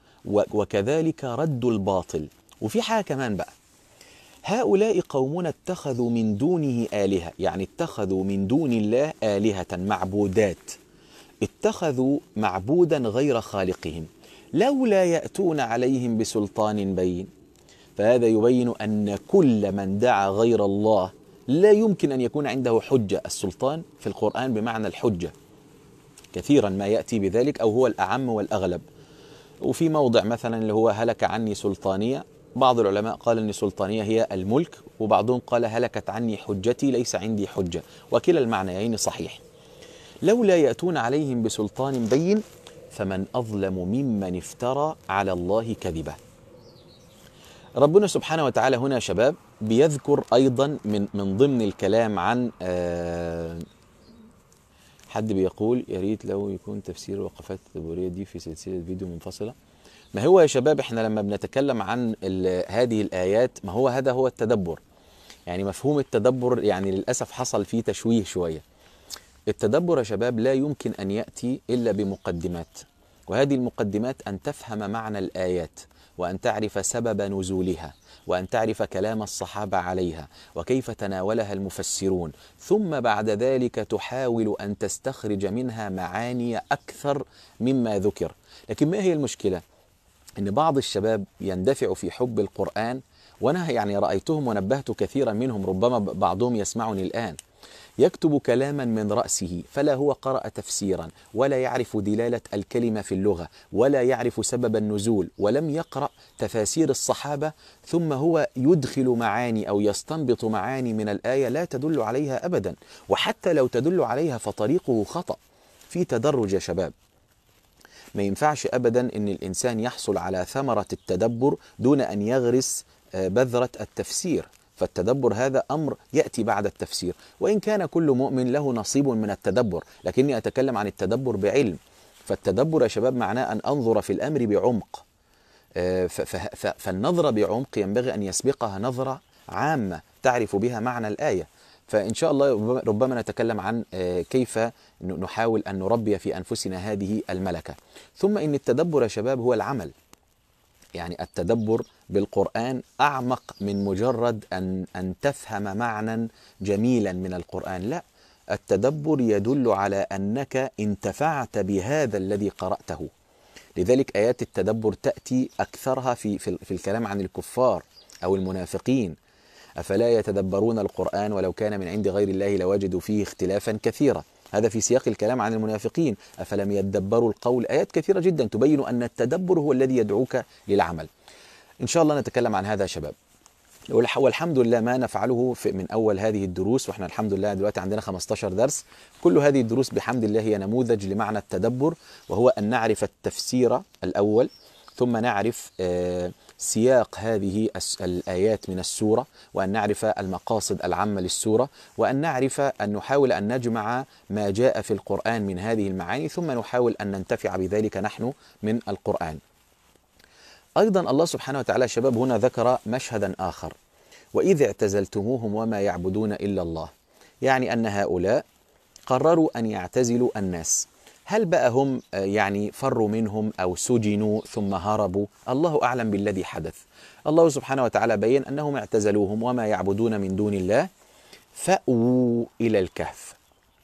وكذلك ردوا الباطل. وفي حاجة كمان بقى، هؤلاء قومنا اتخذوا من دونه آلهة، يعني اتخذوا من دون الله آلهة معبودات، اتخذوا معبودا غير خالقهم لولا يأتون عليهم بسلطان بين. فهذا يبين أن كل من دعا غير الله لا يمكن أن يكون عنده حجة. السلطان في القرآن بمعنى الحجة، كثيرا ما يأتي بذلك أو هو الأعم والأغلب. وفي موضع مثلا اللي هو هلك عني سلطانية، بعض العلماء قال أن سلطانية هي الملك، وبعضهم قال هلكت عني حجتي ليس عندي حجة، وكلا المعنيين صحيح. لولا يأتون عليهم بسلطان بين فمن أظلم ممن افترى على الله كذبا. ربنا سبحانه وتعالى هنا شباب بيذكر أيضا من ضمن الكلام عن حد بيقول يا ريت لو يكون تفسير الوقفات التدبرية دي في سلسلة فيديو منفصلة. ما هو يا شباب احنا لما بنتكلم عن هذه الآيات، ما هو هذا هو التدبر. يعني مفهوم التدبر يعني للأسف حصل فيه تشويه شوية. التدبر يا شباب لا يمكن أن يأتي إلا بمقدمات، وهذه المقدمات أن تفهم معنى الآيات، وأن تعرف سبب نزولها، وأن تعرف كلام الصحابة عليها، وكيف تناولها المفسرون، ثم بعد ذلك تحاول أن تستخرج منها معاني أكثر مما ذكر. لكن ما هي المشكلة؟ إن بعض الشباب يندفع في حب القرآن، وأنا يعني رأيتهم ونبهت كثيرا منهم، ربما بعضهم يسمعني الآن، يكتب كلاما من رأسه فلا هو قرأ تفسيرا ولا يعرف دلالة الكلمة في اللغة ولا يعرف سبب النزول ولم يقرأ تفاسير الصحابة، ثم هو يدخل معاني أو يستنبط معاني من الآية لا تدل عليها أبدا، وحتى لو تدل عليها فطريقه خطأ. في تدرج يا شباب. ما ينفعش أبدا أن الإنسان يحصل على ثمرة التدبر دون أن يغرس بذرة التفسير. فالتدبر هذا أمر يأتي بعد التفسير، وإن كان كل مؤمن له نصيب من التدبر، لكني أتكلم عن التدبر بعلم. فالتدبر يا شباب معناه أن أنظر في الأمر بعمق، فالنظرة بعمق ينبغي أن يسبقها نظرة عامة تعرف بها معنى الآية. فإن شاء الله ربما نتكلم عن كيف نحاول أن نربي في أنفسنا هذه الملكة. ثم إن التدبر يا شباب هو العمل. يعني التدبر بالقرآن أعمق من مجرد أن تفهم معنى جميلا من القرآن، لا، التدبر يدل على أنك انتفعت بهذا الذي قرأته. لذلك آيات التدبر تأتي أكثرها في الكلام عن الكفار أو المنافقين. أفلا يتدبرون القرآن ولو كان من عند غير الله لوجدوا فيه اختلافا كثيرا. هذا في سياق الكلام عن المنافقين. أفلم يدبروا القول. آيات كثيرة جدا تبين أن التدبر هو الذي يدعوك للعمل. إن شاء الله نتكلم عن هذا يا شباب، والحمد لله ما نفعله من أول هذه الدروس، وإحنا الحمد لله دلوقتي عندنا 15 درس. كل هذه الدروس بحمد الله هي نموذج لمعنى التدبر، وهو أن نعرف التفسير الأول، ثم نعرف سياق هذه الآيات من السورة، وأن نعرف المقاصد العامة للسورة، وأن نعرف أن نحاول أن نجمع ما جاء في القرآن من هذه المعاني، ثم نحاول أن ننتفع بذلك نحن من القرآن. أيضا الله سبحانه وتعالى شباب هنا ذكر مشهدا آخر: وإذ اعتزلتموهم وما يعبدون إلا الله. يعني أن هؤلاء قرروا أن يعتزلوا الناس. هل بقى هم يعني فروا منهم أو سجنوا ثم هربوا؟ الله أعلم بالذي حدث. الله سبحانه وتعالى بين أنهم اعتزلوهم وما يعبدون من دون الله، فأووا إلى الكهف.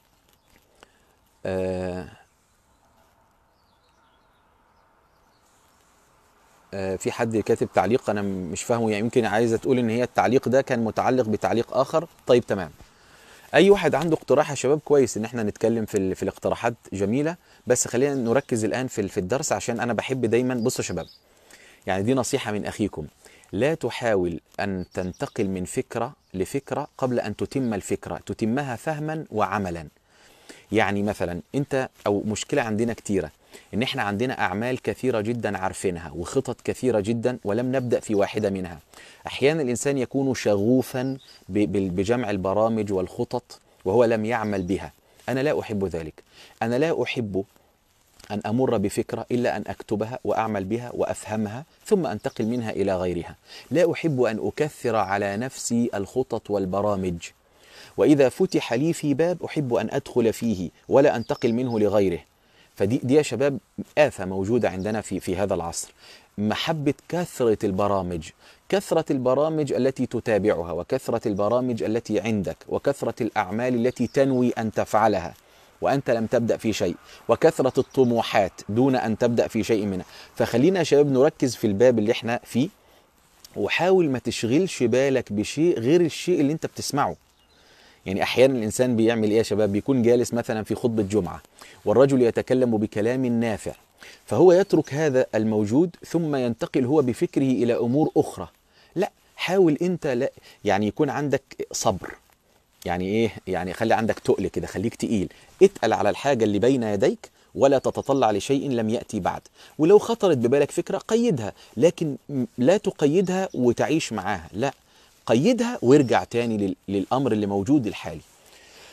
في حد كاتب تعليق أنا مش فاهمه، يعني يمكن عايزة تقول إن هي التعليق ده كان متعلق بتعليق آخر. طيب تمام. أي واحد عنده اقتراح يا شباب كويس إن احنا نتكلم في الاقتراحات جميلة، بس خلينا نركز الآن في الدرس، عشان أنا بحب دايما. بصوا يا شباب، يعني دي نصيحة من أخيكم: لا تحاول أن تنتقل من فكرة لفكرة قبل أن تتم الفكرة، تتمها فهما وعملا. يعني مثلا أنت، أو مشكلة عندنا كتيرة، إن إحنا عندنا أعمال كثيرة جدا عارفينها وخطط كثيرة جدا ولم نبدأ في واحدة منها. أحيانا الإنسان يكون شغوفا بجمع البرامج والخطط وهو لم يعمل بها. أنا لا أحب ذلك. أنا لا أحب أن أمر بفكرة إلا أن أكتبها وأعمل بها وأفهمها ثم أنتقل منها إلى غيرها. لا أحب أن أكثر على نفسي الخطط والبرامج، وإذا فتح لي في باب أحب أن أدخل فيه ولا أنتقل منه لغيره. فدي يا شباب آفة موجودة عندنا في هذا العصر: محبة كثرة البرامج، كثرة البرامج التي تتابعها، وكثرة البرامج التي عندك، وكثرة الأعمال التي تنوي أن تفعلها وأنت لم تبدأ في شيء، وكثرة الطموحات دون أن تبدأ في شيء منها. فخلينا يا شباب نركز في الباب اللي احنا فيه، وحاول ما تشغلش بالك بشيء غير الشيء اللي انت بتسمعه. يعني أحيانا الإنسان بيعمل إيه يا شباب؟ بيكون جالس مثلا في خطبة جمعة والرجل يتكلم بكلام نافع، فهو يترك هذا الموجود ثم ينتقل هو بفكره إلى أمور أخرى. لا، حاول أنت، لا يعني يكون عندك صبر. يعني إيه؟ يعني خلي عندك تقل كده، خليك تقيل، اتقل على الحاجة اللي بين يديك ولا تتطلع لشيء لم يأتي بعد. ولو خطرت ببالك فكرة قيدها، لكن لا تقيدها وتعيش معاها، لا، قيدها وارجع تاني للأمر اللي موجود الحالي.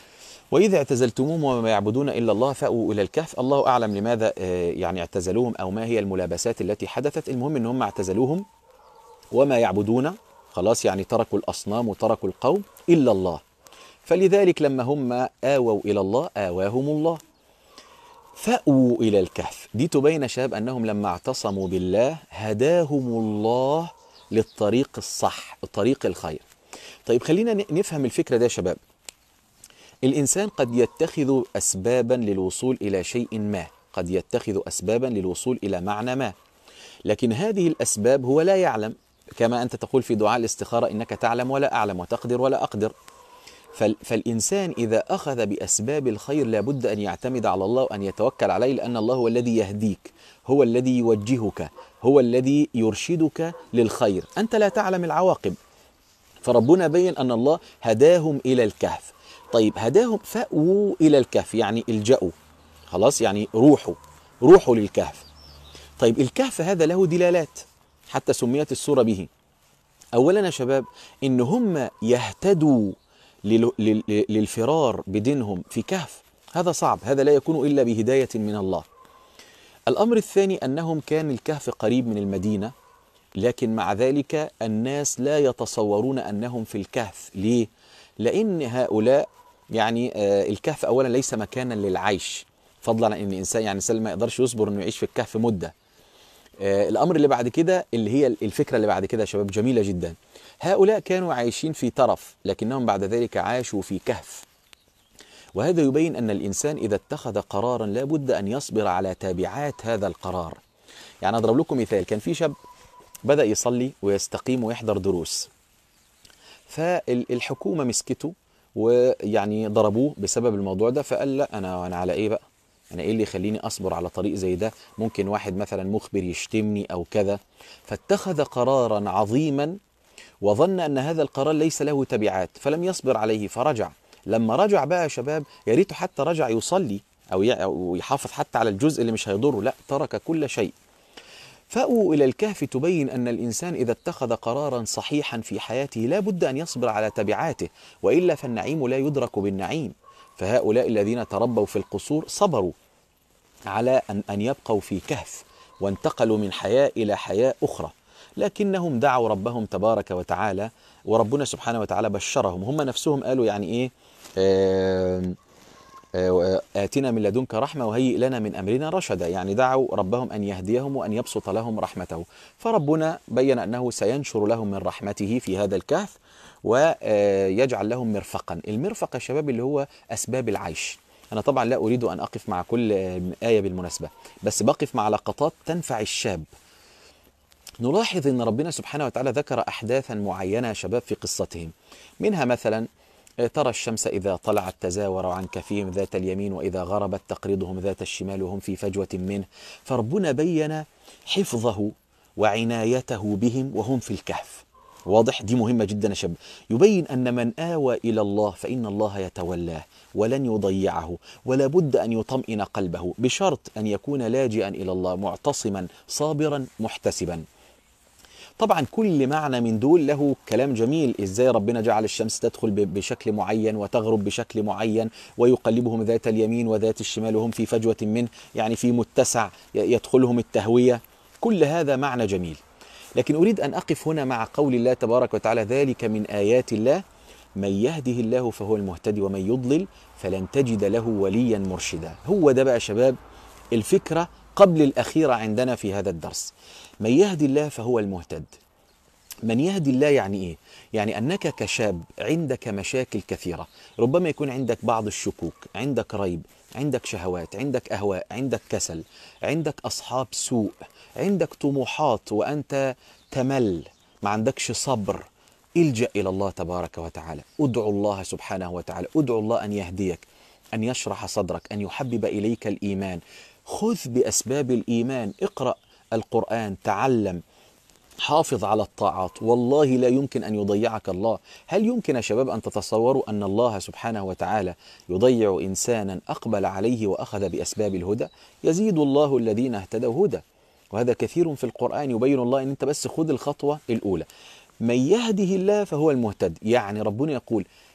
وإذا اعتزلتموهم وما يعبدون إلا الله فأووا إلى الكهف. الله أعلم لماذا يعني اعتزلوهم أو ما هي الملابسات التي حدثت. المهم إن هم اعتزلوهم وما يعبدون، خلاص يعني تركوا الأصنام وتركوا القوم إلا الله. فلذلك لما هم آووا إلى الله آواهم الله. فأووا إلى الكهف دي تبين شباب أنهم لما اعتصموا بالله هداهم الله للطريق الصح، الطريق الخير. طيب خلينا نفهم الفكرة ده يا شباب. الإنسان قد يتخذ أسبابا للوصول إلى شيء ما، قد يتخذ أسبابا للوصول إلى معنى ما، لكن هذه الأسباب هو لا يعلم، كما أنت تقول في دعاء الاستخارة إنك تعلم ولا أعلم وتقدر ولا أقدر. فالإنسان إذا أخذ بأسباب الخير لابد أن يعتمد على الله وأن يتوكل عليه، لأن الله هو الذي يهديك، هو الذي يوجهك، هو الذي يرشدك للخير، أنت لا تعلم العواقب. فربنا بين أن الله هداهم إلى الكهف. طيب هداهم فأووا إلى الكهف يعني الجأوا، خلاص يعني روحوا للكهف. طيب الكهف هذا له دلالات حتى سميت السورة به. أولا يا شباب إن هم يهتدوا للفرار بدينهم في كهف، هذا صعب، هذا لا يكون إلا بهداية من الله. الأمر الثاني أنهم كان الكهف قريب من المدينة، لكن مع ذلك الناس لا يتصورون أنهم في الكهف. ليه؟ لأن هؤلاء يعني الكهف أولا ليس مكانا للعيش، فضلا عن أن الإنسان يعني سلم ما يقدرش يصبر أنه يعيش في الكهف مدة. الأمر اللي بعد كده اللي هي الفكرة اللي بعد كده يا شباب جميلة جدا. هؤلاء كانوا عايشين في ترف، لكنهم بعد ذلك عاشوا في كهف. وهذا يبين أن الإنسان إذا اتخذ قرارا لا بد أن يصبر على تابعات هذا القرار. يعني أضرب لكم مثال، كان في شاب بدأ يصلي ويستقيم ويحضر دروس، فالحكومة مسكته ويعني ضربوه بسبب الموضوع ده، فقال لا أنا على إيه بقى؟ أنا إيه اللي يخليني أصبر على طريق زي ده؟ ممكن واحد مثلا مخبر يشتمني أو كذا. فاتخذ قرارا عظيما وظن أن هذا القرار ليس له تبعات، فلم يصبر عليه فرجع. لما رجع بقى يا شباب يا ريته حتى رجع يصلي أو يحافظ حتى على الجزء اللي مش هيضره، لا ترك كل شيء. فأووا إلى الكهف تبين أن الإنسان إذا اتخذ قرارا صحيحا في حياته لا بد أن يصبر على تبعاته، وإلا فالنعيم لا يدرك بالنعيم. فهؤلاء الذين تربوا في القصور صبروا على أن يبقوا في كهف وانتقلوا من حياة إلى حياة أخرى، لكنهم دعوا ربهم تبارك وتعالى، وربنا سبحانه وتعالى بشرهم. هم نفسهم قالوا يعني إيه آتنا من لدنك رحمة وهيئ لنا من أمرنا رشدا، يعني دعوا ربهم أن يهديهم وأن يبسط لهم رحمته. فربنا بين أنه سينشر لهم من رحمته في هذا الكهف ويجعل لهم مرفقا. المرفق يا شباب اللي هو أسباب العيش. أنا طبعا لا أريد أن أقف مع كل آية بالمناسبة، بس بقف مع لقطات تنفع الشاب. نلاحظ أن ربنا سبحانه وتعالى ذكر أحداثا معينة يا شباب في قصتهم، منها مثلا ترى الشمس إذا طلعت تزاور عن كفهم ذات اليمين وإذا غربت تقرضهم ذات الشمال وهم في فجوة منه. فربنا بين حفظه وعنايته بهم وهم في الكهف. واضح؟ دي مهمة جدا يا شباب. يبين أن من آوى إلى الله فإن الله يتولاه ولن يضيعه، ولا بد أن يطمئن قلبه بشرط أن يكون لاجئا إلى الله معتصما صابرا محتسبا. طبعا كل معنى من دول له كلام جميل، ازاي ربنا جعل الشمس تدخل بشكل معين وتغرب بشكل معين ويقلبهم ذات اليمين وذات الشمال وهم في فجوة منه، يعني في متسع يدخلهم التهوية. كل هذا معنى جميل، لكن أريد أن أقف هنا مع قول الله تبارك وتعالى ذلك من آيات الله من يهده الله فهو المهتدي ومن يضلل فلن تجد له وليا مرشدا. هو ده بقى شباب الفكرة قبل الأخيرة عندنا في هذا الدرس. من يهدي الله فهو المهتد. من يهدي الله يعني إيه؟ يعني أنك كشاب عندك مشاكل كثيرة، ربما يكون عندك بعض الشكوك، عندك ريب، عندك شهوات، عندك أهواء، عندك كسل، عندك أصحاب سوء، عندك طموحات وأنت تمل، ما عندكش صبر. الجأ إلى الله تبارك وتعالى، ادعو الله سبحانه وتعالى، ادعو الله أن يهديك، أن يشرح صدرك، أن يحبب إليك الإيمان. خذ بأسباب الإيمان، اقرأ القرآن، تعلم، حافظ على الطاعات، والله لا يمكن أن يضيعك الله. هل يمكن يا شباب أن تتصوروا أن الله سبحانه وتعالى يضيع إنسانا أقبل عليه وأخذ بأسباب الهدى؟ يزيد الله الذين اهتدوا هدى، وهذا كثير في القرآن يبين الله أن أنت بس خذ الخطوة الأولى. من يهده الله فهو المهتد، يعني ربنا يقول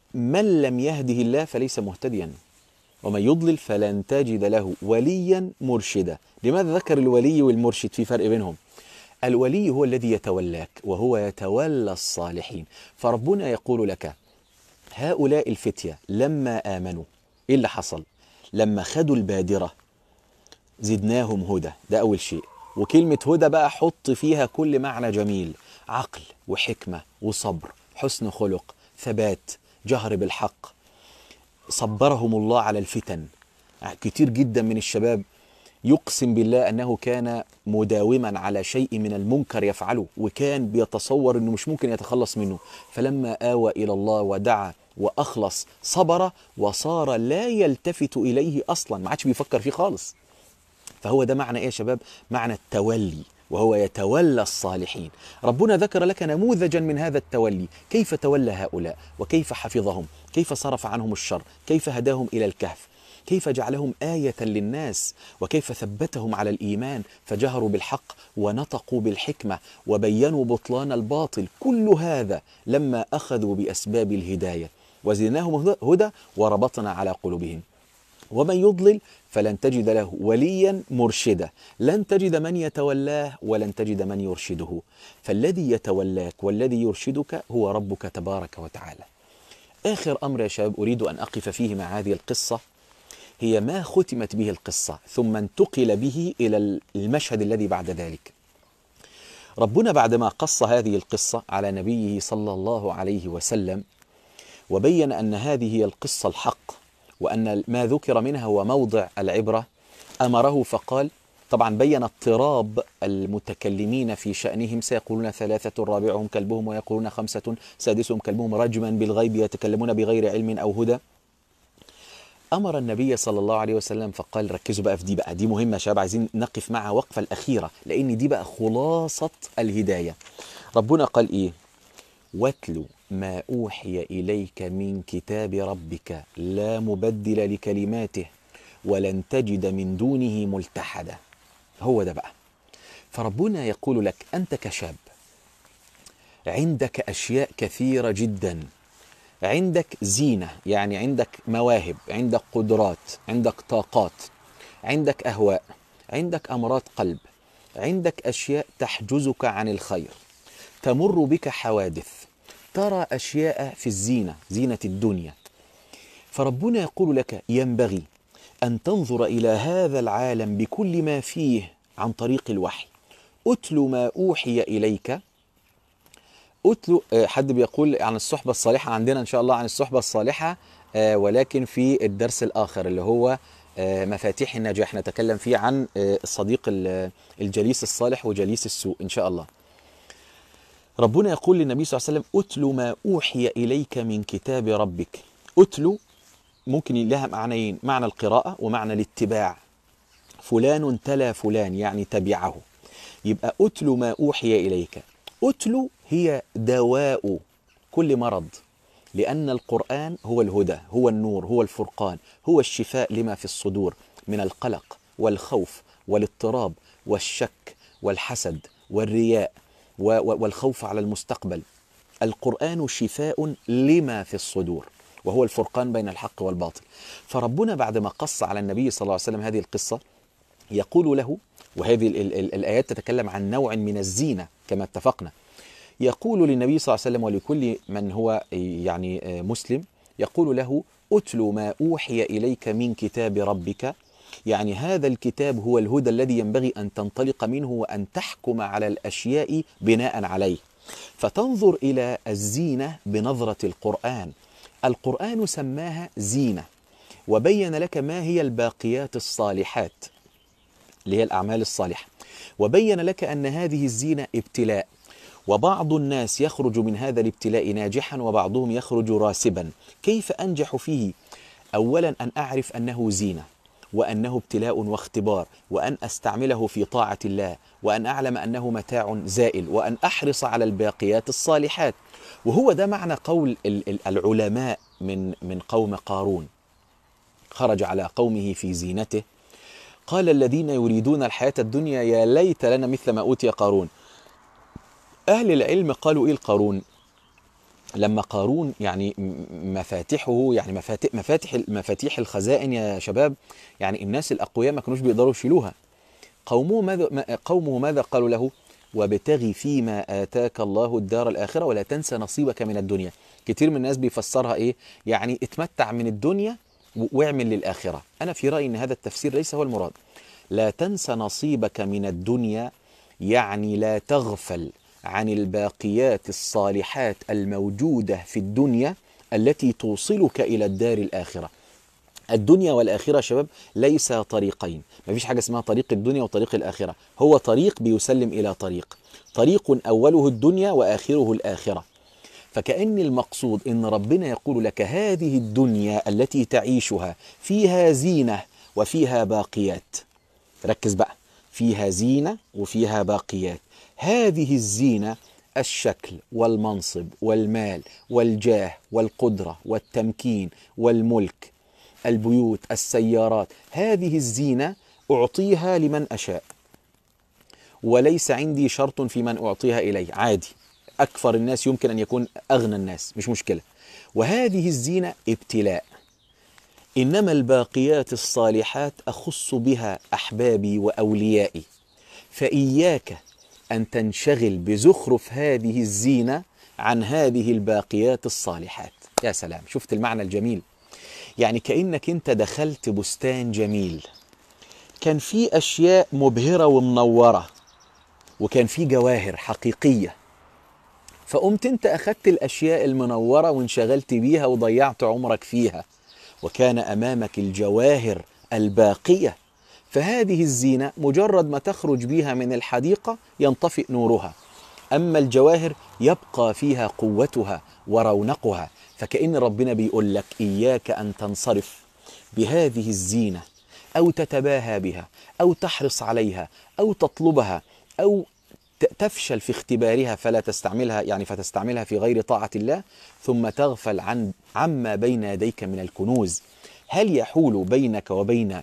من لم يهده الله فليس مهتديا، ومن يضلل فلن تجد له وليا مرشدا. لماذا ذكر الولي والمرشد؟ في فرق بينهم. الولي هو الذي يتولاك، وهو يتولى الصالحين. فربنا يقول لك هؤلاء الفتية لما آمنوا إيه اللي حصل؟ لما خدوا البادرة زدناهم هدى، ده أول شيء. وكلمة هدى بقى حط فيها كل معنى جميل: عقل وحكمة وصبر، حسن خلق، ثبات، جهر بالحق. صبرهم الله على الفتن. كتير جدا من الشباب يقسم بالله أنه كان مداوما على شيء من المنكر يفعله، وكان بيتصور أنه مش ممكن يتخلص منه، فلما آوى إلى الله ودعا وأخلص صبر وصار لا يلتفت إليه أصلا، ما عادش بيفكر فيه خالص. فهو ده معنى إيه يا شباب؟ معنى التولي، وهو يتولى الصالحين. ربنا ذكر لك نموذجا من هذا التولي، كيف تولى هؤلاء، وكيف حفظهم، كيف صرف عنهم الشر، كيف هداهم إلى الكهف، كيف جعلهم آية للناس، وكيف ثبتهم على الإيمان فجهروا بالحق ونطقوا بالحكمة وبينوا بطلان الباطل. كل هذا لما أخذوا بأسباب الهداية، وزدناهم هدى وربطنا على قلوبهم. ومن يضلل فلن تجد له وليا مرشدا، لن تجد من يتولاه ولن تجد من يرشده. فالذي يتولاك والذي يرشدك هو ربك تبارك وتعالى. آخر أمر يا شباب أريد أن أقف فيه مع هذه القصة هي ما ختمت به القصة ثم انتقل به إلى المشهد الذي بعد ذلك. ربنا بعدما قص هذه القصة على نبيه صلى الله عليه وسلم وبين أن هذه هي القصة الحق، وأن ما ذكر منها هو موضع العبرة، أمره فقال، طبعا بين اضطراب المتكلمين في شأنهم، سيقولون ثلاثة رابعهم كلبهم ويقولون خمسة سادسهم كلبهم رجما بالغيب يتكلمون بغير علم أو هدى. أمر النبي صلى الله عليه وسلم فقال، ركزوا بقى في دي، بقى دي مهمة يا شباب، عايزين نقف معها وقفة الأخيرة، لأن دي بقى خلاصة الهداية. ربنا قال إيه؟ واتل ما أوحي إليك من كتاب ربك لا مبدل لكلماته ولن تجد من دونه ملتحدا. هو ده بقى. فربنا يقول لك أنت كشاب عندك أشياء كثيرة جدا، عندك زينة، يعني عندك مواهب، عندك قدرات، عندك طاقات، عندك أهواء، عندك أمراض قلب، عندك أشياء تحجزك عن الخير، تمر بك حوادث، ترى أشياء في الزينة، زينة الدنيا. فربنا يقول لك ينبغي أن تنظر إلى هذا العالم بكل ما فيه عن طريق الوحي. أتل ما أوحي إليك. أتل، حد بيقول عن الصحبة الصالحة، عندنا إن شاء الله عن الصحبة الصالحة، ولكن في الدرس الآخر اللي هو مفاتيح النجاح نتكلم فيه عن الصديق الجليس الصالح وجليس السوء إن شاء الله. ربنا يقول للنبي صلى الله عليه وسلم أتل ما أوحي إليك من كتاب ربك. أتل ممكن لها معنيين، معنى القراءة ومعنى الاتباع. فلان تلا فلان يعني تبعه. يبقى أتل ما أوحي إليك. أتل هي دواء كل مرض، لأن القرآن هو الهدى، هو النور، هو الفرقان، هو الشفاء لما في الصدور من القلق والخوف والاضطراب والشك والحسد والرياء والخوف على المستقبل. القرآن شفاء لما في الصدور، وهو الفرقان بين الحق والباطل. فربنا بعدما قص على النبي صلى الله عليه وسلم هذه القصة يقول له، وهذه الآيات تتكلم عن نوع من الزينة كما اتفقنا، يقول للنبي صلى الله عليه وسلم ولكل من هو يعني مسلم، يقول له أتل ما أوحي إليك من كتاب ربك، يعني هذا الكتاب هو الهدى الذي ينبغي أن تنطلق منه وأن تحكم على الأشياء بناء عليه. فتنظر إلى الزينة بنظرة القرآن. القرآن سماها زينة، وبين لك ما هي الباقيات الصالحات اللي هي الأعمال الصالحة، وبين لك أن هذه الزينة ابتلاء، وبعض الناس يخرج من هذا الابتلاء ناجحا وبعضهم يخرج راسبا. كيف أنجح فيه؟ أولا أن أعرف أنه زينة، وأنه ابتلاء واختبار، وأن أستعمله في طاعة الله، وأن أعلم أنه متاع زائل، وأن أحرص على الباقيات الصالحات. وهو ده معنى قول العلماء من قوم قارون. خرج على قومه في زينته قال الذين يريدون الحياة الدنيا يا ليت لنا مثل ما أوتي قارون. أهل العلم قالوا إيه القارون؟ لما قارون يعني مفاتيحه، يعني مفاتيح الخزائن يا شباب، يعني الناس الأقوياء ما كانوش بيقدروا يشيلوها. قومه ماذا قالوا له؟ وابتغي فيما آتاك الله الدار الآخرة ولا تنسى نصيبك من الدنيا. كتير من الناس بيفسرها إيه؟ يعني اتمتع من الدنيا واعمل للآخرة. أنا في رأيي أن هذا التفسير ليس هو المراد. لا تنسى نصيبك من الدنيا يعني لا تغفل عن الباقيات الصالحات الموجودة في الدنيا التي توصلك إلى الدار الآخرة. الدنيا والآخرة يا شباب ليس طريقين، مفيش حاجة اسمها طريق الدنيا وطريق الآخرة، هو طريق بيسلم إلى طريق أوله الدنيا وآخره الآخرة. فكأن المقصود إن ربنا يقول لك هذه الدنيا التي تعيشها فيها زينة وفيها باقيات. ركز بقى، فيها زينة وفيها باقيات. هذه الزينة الشكل والمنصب والمال والجاه والقدرة والتمكين والملك، البيوت، السيارات، هذه الزينة أعطيها لمن أشاء، وليس عندي شرط في من أعطيها إليه، عادي. أكثر الناس يمكن أن يكون أغنى الناس، مش مشكلة. وهذه الزينة ابتلاء. إنما الباقيات الصالحات أخص بها أحبابي وأوليائي، فإياك أن تنشغل بزخرف هذه الزينة عن هذه الباقيات الصالحات. يا سلام، شفت المعنى الجميل؟ يعني كأنك أنت دخلت بستان جميل، كان فيه أشياء مبهرة ومنورة، وكان فيه جواهر حقيقية، فقمت أنت أخذت الأشياء المنورة وانشغلت بيها وضيعت عمرك فيها، وكان أمامك الجواهر الباقية. فهذه الزينة مجرد ما تخرج بها من الحديقة ينطفئ نورها، أما الجواهر يبقى فيها قوتها ورونقها. فكأن ربنا بيقول لك إياك أن تنصرف بهذه الزينة، أو تتباهى بها، أو تحرص عليها، أو تطلبها، أو تفشل في اختبارها فلا تستعملها، يعني فتستعملها في غير طاعة الله، ثم تغفل عما بين يديك من الكنوز. هل يحول بينك وبين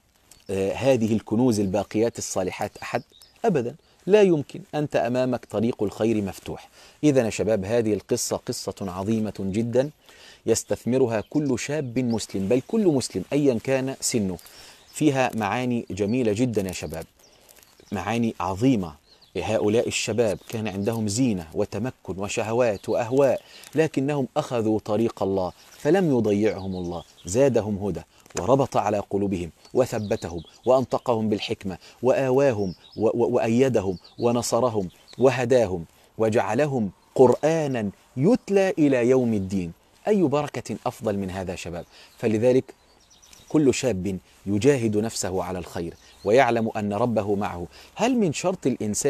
هذه الكنوز الباقيات الصالحات أحد؟ أبدا، لا يمكن. أنت أمامك طريق الخير مفتوح. إذا يا شباب هذه القصة قصة عظيمة جدا يستثمرها كل شاب مسلم، بل كل مسلم أيا كان سنه. فيها معاني جميلة جدا يا شباب، معاني عظيمة. هؤلاء الشباب كان عندهم زينة وتمكن وشهوات وأهواء، لكنهم أخذوا طريق الله فلم يضيعهم الله، زادهم هدى وربط على قلوبهم وثبتهم وأنطقهم بالحكمة وآواهم وأيدهم ونصرهم وهداهم وجعلهم قرآنا يتلى إلى يوم الدين. أي بركة أفضل من هذا شباب؟ فلذلك كل شاب يجاهد نفسه على الخير ويعلم أن ربه معه. هل من شرط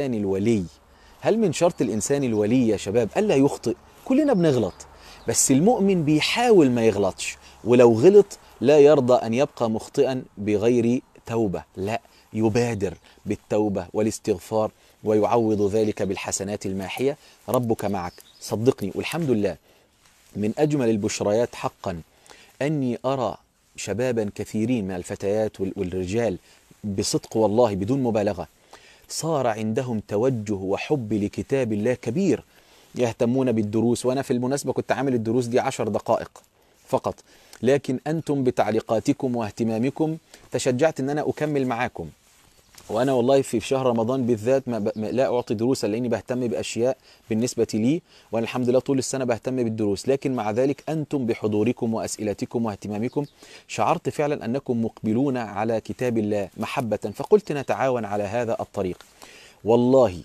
الإنسان الولي يا شباب ألا يخطئ؟ كلنا بنغلط، بس المؤمن بيحاول ما يغلطش، ولو غلط لا يرضى أن يبقى مخطئا بغير توبة، لا، يبادر بالتوبة والاستغفار ويعوض ذلك بالحسنات الماحية. ربك معك صدقني. والحمد لله من أجمل البشريات حقا أني أرى شبابا كثيرين من الفتيات والرجال بصدق والله بدون مبالغة صار عندهم توجه وحب لكتاب الله كبير، يهتمون بالدروس. وأنا في المناسبة كنت عامل الدروس دي 10 دقائق فقط، لكن أنتم بتعليقاتكم واهتمامكم تشجعت أن أنا أكمل معاكم. وأنا والله في شهر رمضان بالذات لا أعطي دروسا لأني بهتم بأشياء بالنسبة لي، وأنا الحمد لله طول السنة بهتم بالدروس، لكن مع ذلك أنتم بحضوركم وأسئلتكم واهتمامكم شعرت فعلا أنكم مقبلون على كتاب الله محبة، فقلت نتعاون على هذا الطريق. والله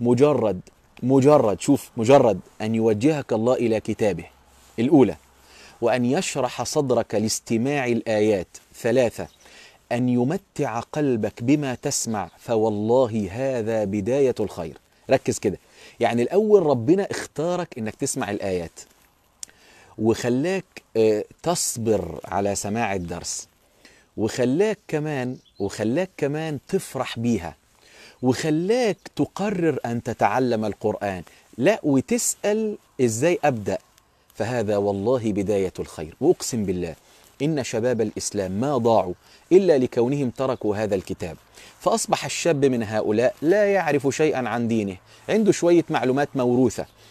مجرد أن يوجهك الله إلى كتابه الأولى، وأن يشرح صدرك لاستماع الآيات 3، أن يمتع قلبك بما تسمع، فوالله هذا بداية الخير. ركز كده، يعني الأول ربنا اختارك إنك تسمع الآيات، وخلاك تصبر على سماع الدرس، وخلاك كمان تفرح بيها، وخلاك تقرر أن تتعلم القرآن، لا وتسأل إزاي أبدأ. فهذا والله بداية الخير. وأقسم بالله إن شباب الإسلام ما ضاعوا إلا لكونهم تركوا هذا الكتاب. فأصبح الشاب من هؤلاء لا يعرف شيئا عن دينه، عنده شوية معلومات موروثة،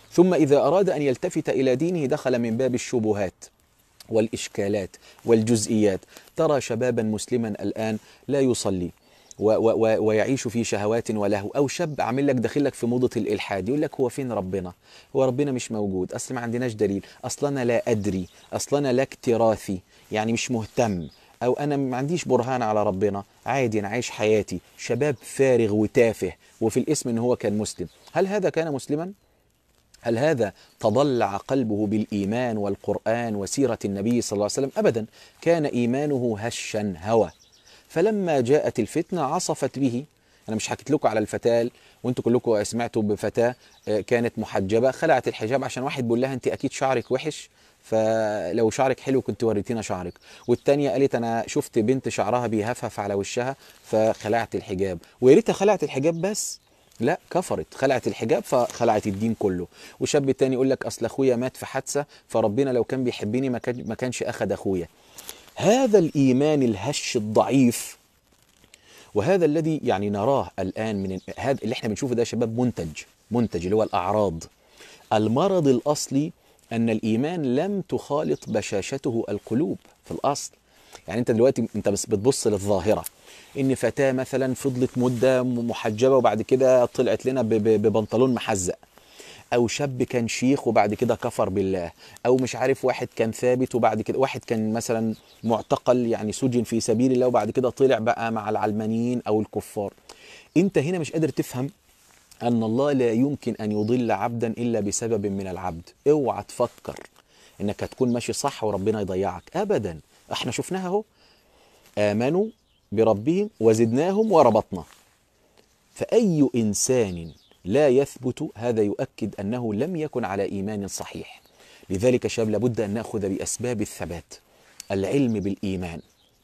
ثم إذا أراد أن يلتفت إلى دينه دخل من باب الشبهات والإشكالات والجزئيات. ترى شبابا مسلما الآن لا يصلي ويعيش في شهوات ولهو، أو شاب عامل لك داخل لك في موضة الإلحاد، يقول لك هو فين ربنا؟ هو ربنا مش موجود، أصل ما عندناش دليل، أصل أنا لا أدري، أصل أنا لا اكتراثي، يعني مش مهتم، أو أنا ما عنديش برهان على ربنا، عادي أنا عايش حياتي. شباب فارغ وتافه وفي الاسم إن هو كان مسلم. هل هذا كان مسلما؟ هل هذا تضلع قلبه بالإيمان والقرآن وسيرة النبي صلى الله عليه وسلم؟ أبدا، كان إيمانه هشا هوى. فلما جاءت الفتنة عصفت به. أنا مش حكيت لكم على الفتاة، وانتوا كلكم سمعتوا بفتاة كانت محجبة خلعت الحجاب عشان واحد بيقول لها انت أكيد شعرك وحش، فلو شعرك حلو كنت وريتينا شعرك. والتانية قالت أنا شفت بنت شعرها بيهفهف على وشها فخلعت الحجاب. ويا ريتها خلعت الحجاب بس، لا، كفرت، خلعت الحجاب فخلعت الدين كله. وشاب تاني يقول لك اصل اخويا مات في حادثه، فربنا لو كان بيحبني ما كانش اخذ اخويا. هذا الايمان الهش الضعيف، وهذا الذي يعني نراه الان من هذا اللي احنا بنشوفه ده شباب منتج اللي هو الاعراض. المرض الاصلي ان الايمان لم تخالط بشاشته القلوب في الاصل. يعني انت دلوقتي انت بس بتبص للظاهره، ان فتاه مثلا فضلت مده محجبه وبعد كده طلعت لنا ببنطلون محزق، او شاب كان شيخ وبعد كده كفر بالله، او مش عارف واحد كان ثابت وبعد كده واحد كان مثلا معتقل يعني سجن في سبيل الله وبعد كده طلع بقى مع العلمانيين او الكفار. انت هنا مش قادر تفهم ان الله لا يمكن ان يضل عبدا الا بسبب من العبد. اوعى تفكر انك هتكون ماشي صح وربنا يضيعك ابدا. احنا شفناها اهو، آمنوا بربهم وزدناهم وربطنا. فأي إنسان لا يثبت هذا يؤكد أنه لم يكن على إيمان صحيح. لذلك شباب لابد أن نأخذ بأسباب الثبات: العلم بالإيمان،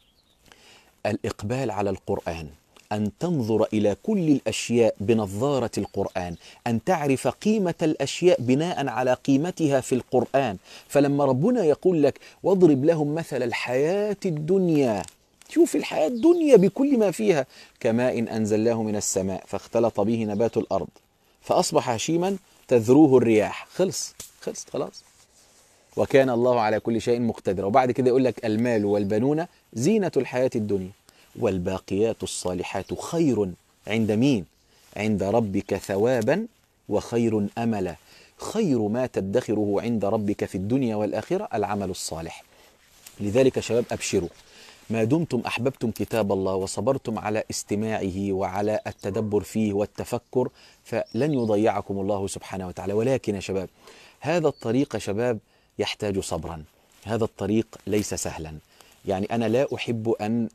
الإقبال على القرآن، أن تنظر إلى كل الأشياء بنظارة القرآن، أن تعرف قيمة الأشياء بناء على قيمتها في القرآن. فلما ربنا يقول لك واضرب لهم مثل الحياة الدنيا، شوف الحياة الدنيا بكل ما فيها، كماء أنزلناه من السماء فاختلط به نبات الأرض فأصبح هشيما تذروه الرياح. خلص خلاص. وكان الله على كل شيء مقتدرا. وبعد كده يقول لك المال والبنون زينة الحياة الدنيا والباقيات الصالحات خير عند مين؟ عند ربك ثوابا وخير أملا. خير ما تدخره عند ربك في الدنيا والآخرة العمل الصالح. لذلك شباب أبشروا، ما دمتم أحببتم كتاب الله وصبرتم على استماعه وعلى التدبر فيه والتفكر فلن يضيعكم الله سبحانه وتعالى. ولكن يا شباب هذا الطريق يا شباب يحتاج صبرا، هذا الطريق ليس سهلا. يعني أنا لا أحب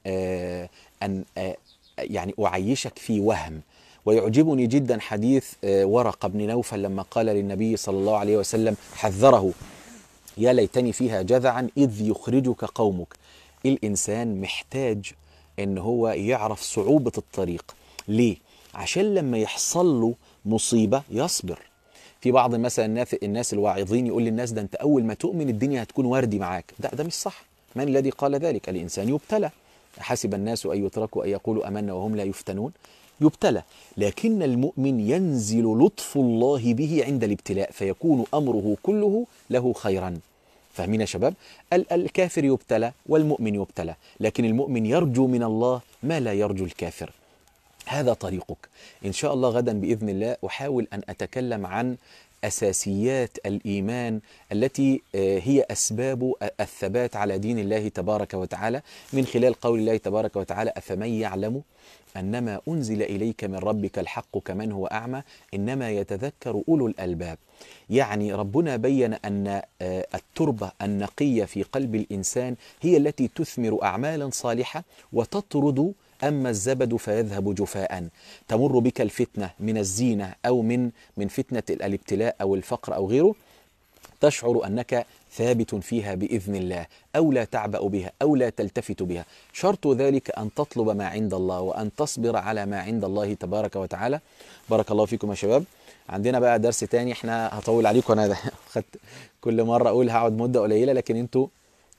أن يعني أعيشك في وهم. ويعجبني جدا حديث ورقة بن نوفل لما قال للنبي صلى الله عليه وسلم حذره: يا ليتني فيها جذعا إذ يخرجك قومك. الإنسان محتاج إن هو يعرف صعوبة الطريق. ليه؟ عشان لما يحصل له مصيبة يصبر. في بعض مثلا الناس الواعظين يقول للناس ده أنت أول ما تؤمن الدنيا هتكون وردي معاك. ده مش صح. من الذي قال ذلك؟ الإنسان يبتلى. حسب الناس أن يتركوا أن يقولوا أمنا وهم لا يفتنون. يبتلى، لكن المؤمن ينزل لطف الله به عند الابتلاء فيكون أمره كله له خيرا. فاهمين يا شباب؟ الكافر يبتلى والمؤمن يبتلى، لكن المؤمن يرجو من الله ما لا يرجو الكافر. هذا طريقك. إن شاء الله غدا بإذن الله أحاول أن أتكلم عن أساسيات الإيمان التي هي أسباب الثبات على دين الله تبارك وتعالى، من خلال قول الله تبارك وتعالى: أفمن يعلم أنما أنزل إليك من ربك الحق كمن هو أعمى إنما يتذكر أولو الألباب. يعني ربنا بين أن التربة النقية في قلب الإنسان هي التي تثمر أعمالا صالحة وتطرد أما الزبد فيذهب جفاء. تمر بك الفتنة من الزينة أو من فتنة الابتلاء أو الفقر أو غيره، تشعر أنك ثابت فيها بإذن الله، أو لا تعبأ بها أو لا تلتفت بها. شرط ذلك أن تطلب ما عند الله وأن تصبر على ما عند الله تبارك وتعالى. بارك الله فيكم يا شباب. عندنا بقى درس تاني، احنا هطول عليكم. أنا خدت كل مرة أقول هقعد مدة قليلة، لكن انتوا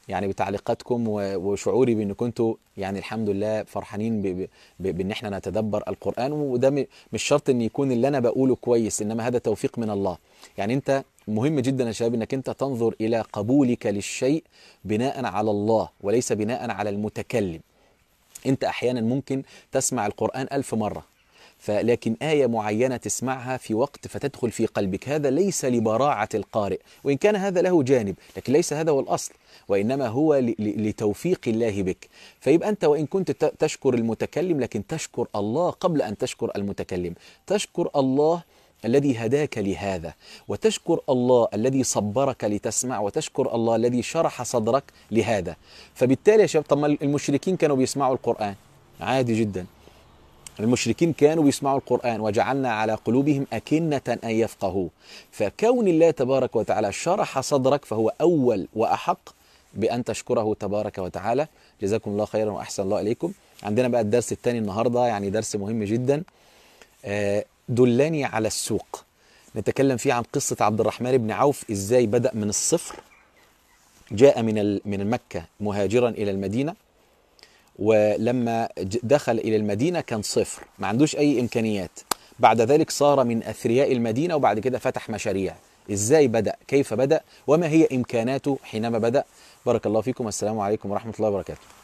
يعني بتعليقاتكم وشعوري بان كنتوا يعني الحمد لله فرحانين بان احنا نتدبر القرآن. وده مش شرط ان يكون اللي انا بقوله كويس، انما هذا توفيق من الله. يعني انت مهم جدا يا شباب انك انت تنظر الى قبولك للشيء بناء على الله وليس بناء على المتكلم. انت احيانا ممكن تسمع القرآن 1000 مرة، لكن آية معينة تسمعها في وقت فتدخل في قلبك، هذا ليس لبراعة القارئ، وإن كان هذا له جانب، لكن ليس هذا هو الأصل، وإنما هو لتوفيق الله بك. فيبقى أنت وإن كنت تشكر المتكلم، لكن تشكر الله قبل أن تشكر المتكلم. تشكر الله الذي هداك لهذا، وتشكر الله الذي صبرك لتسمع، وتشكر الله الذي شرح صدرك لهذا. فبالتالي يا شباب، طب ما المشركين كانوا بيسمعوا القرآن عادي جدا. المشركين كانوا بيسمعوا القرآن، وجعلنا على قلوبهم أكنة أن يفقهوا. فكون الله تبارك وتعالى شرح صدرك فهو أول وأحق بأن تشكره تبارك وتعالى. جزاكم الله خيرا وأحسن الله إليكم. عندنا بقى الدرس الثاني النهاردة، يعني درس مهم جدا، دلني على السوق. نتكلم فيه عن قصة عبد الرحمن بن عوف، إزاي بدأ من الصفر، جاء من مكة مهاجرا إلى المدينة، ولما دخل إلى المدينة كان صفر، ما عندوش أي إمكانيات. بعد ذلك صار من أثرياء المدينة، وبعد كده فتح مشاريع. إزاي بدأ؟ كيف بدأ؟ وما هي إمكاناته حينما بدأ؟ بارك الله فيكم، السلام عليكم ورحمة الله وبركاته.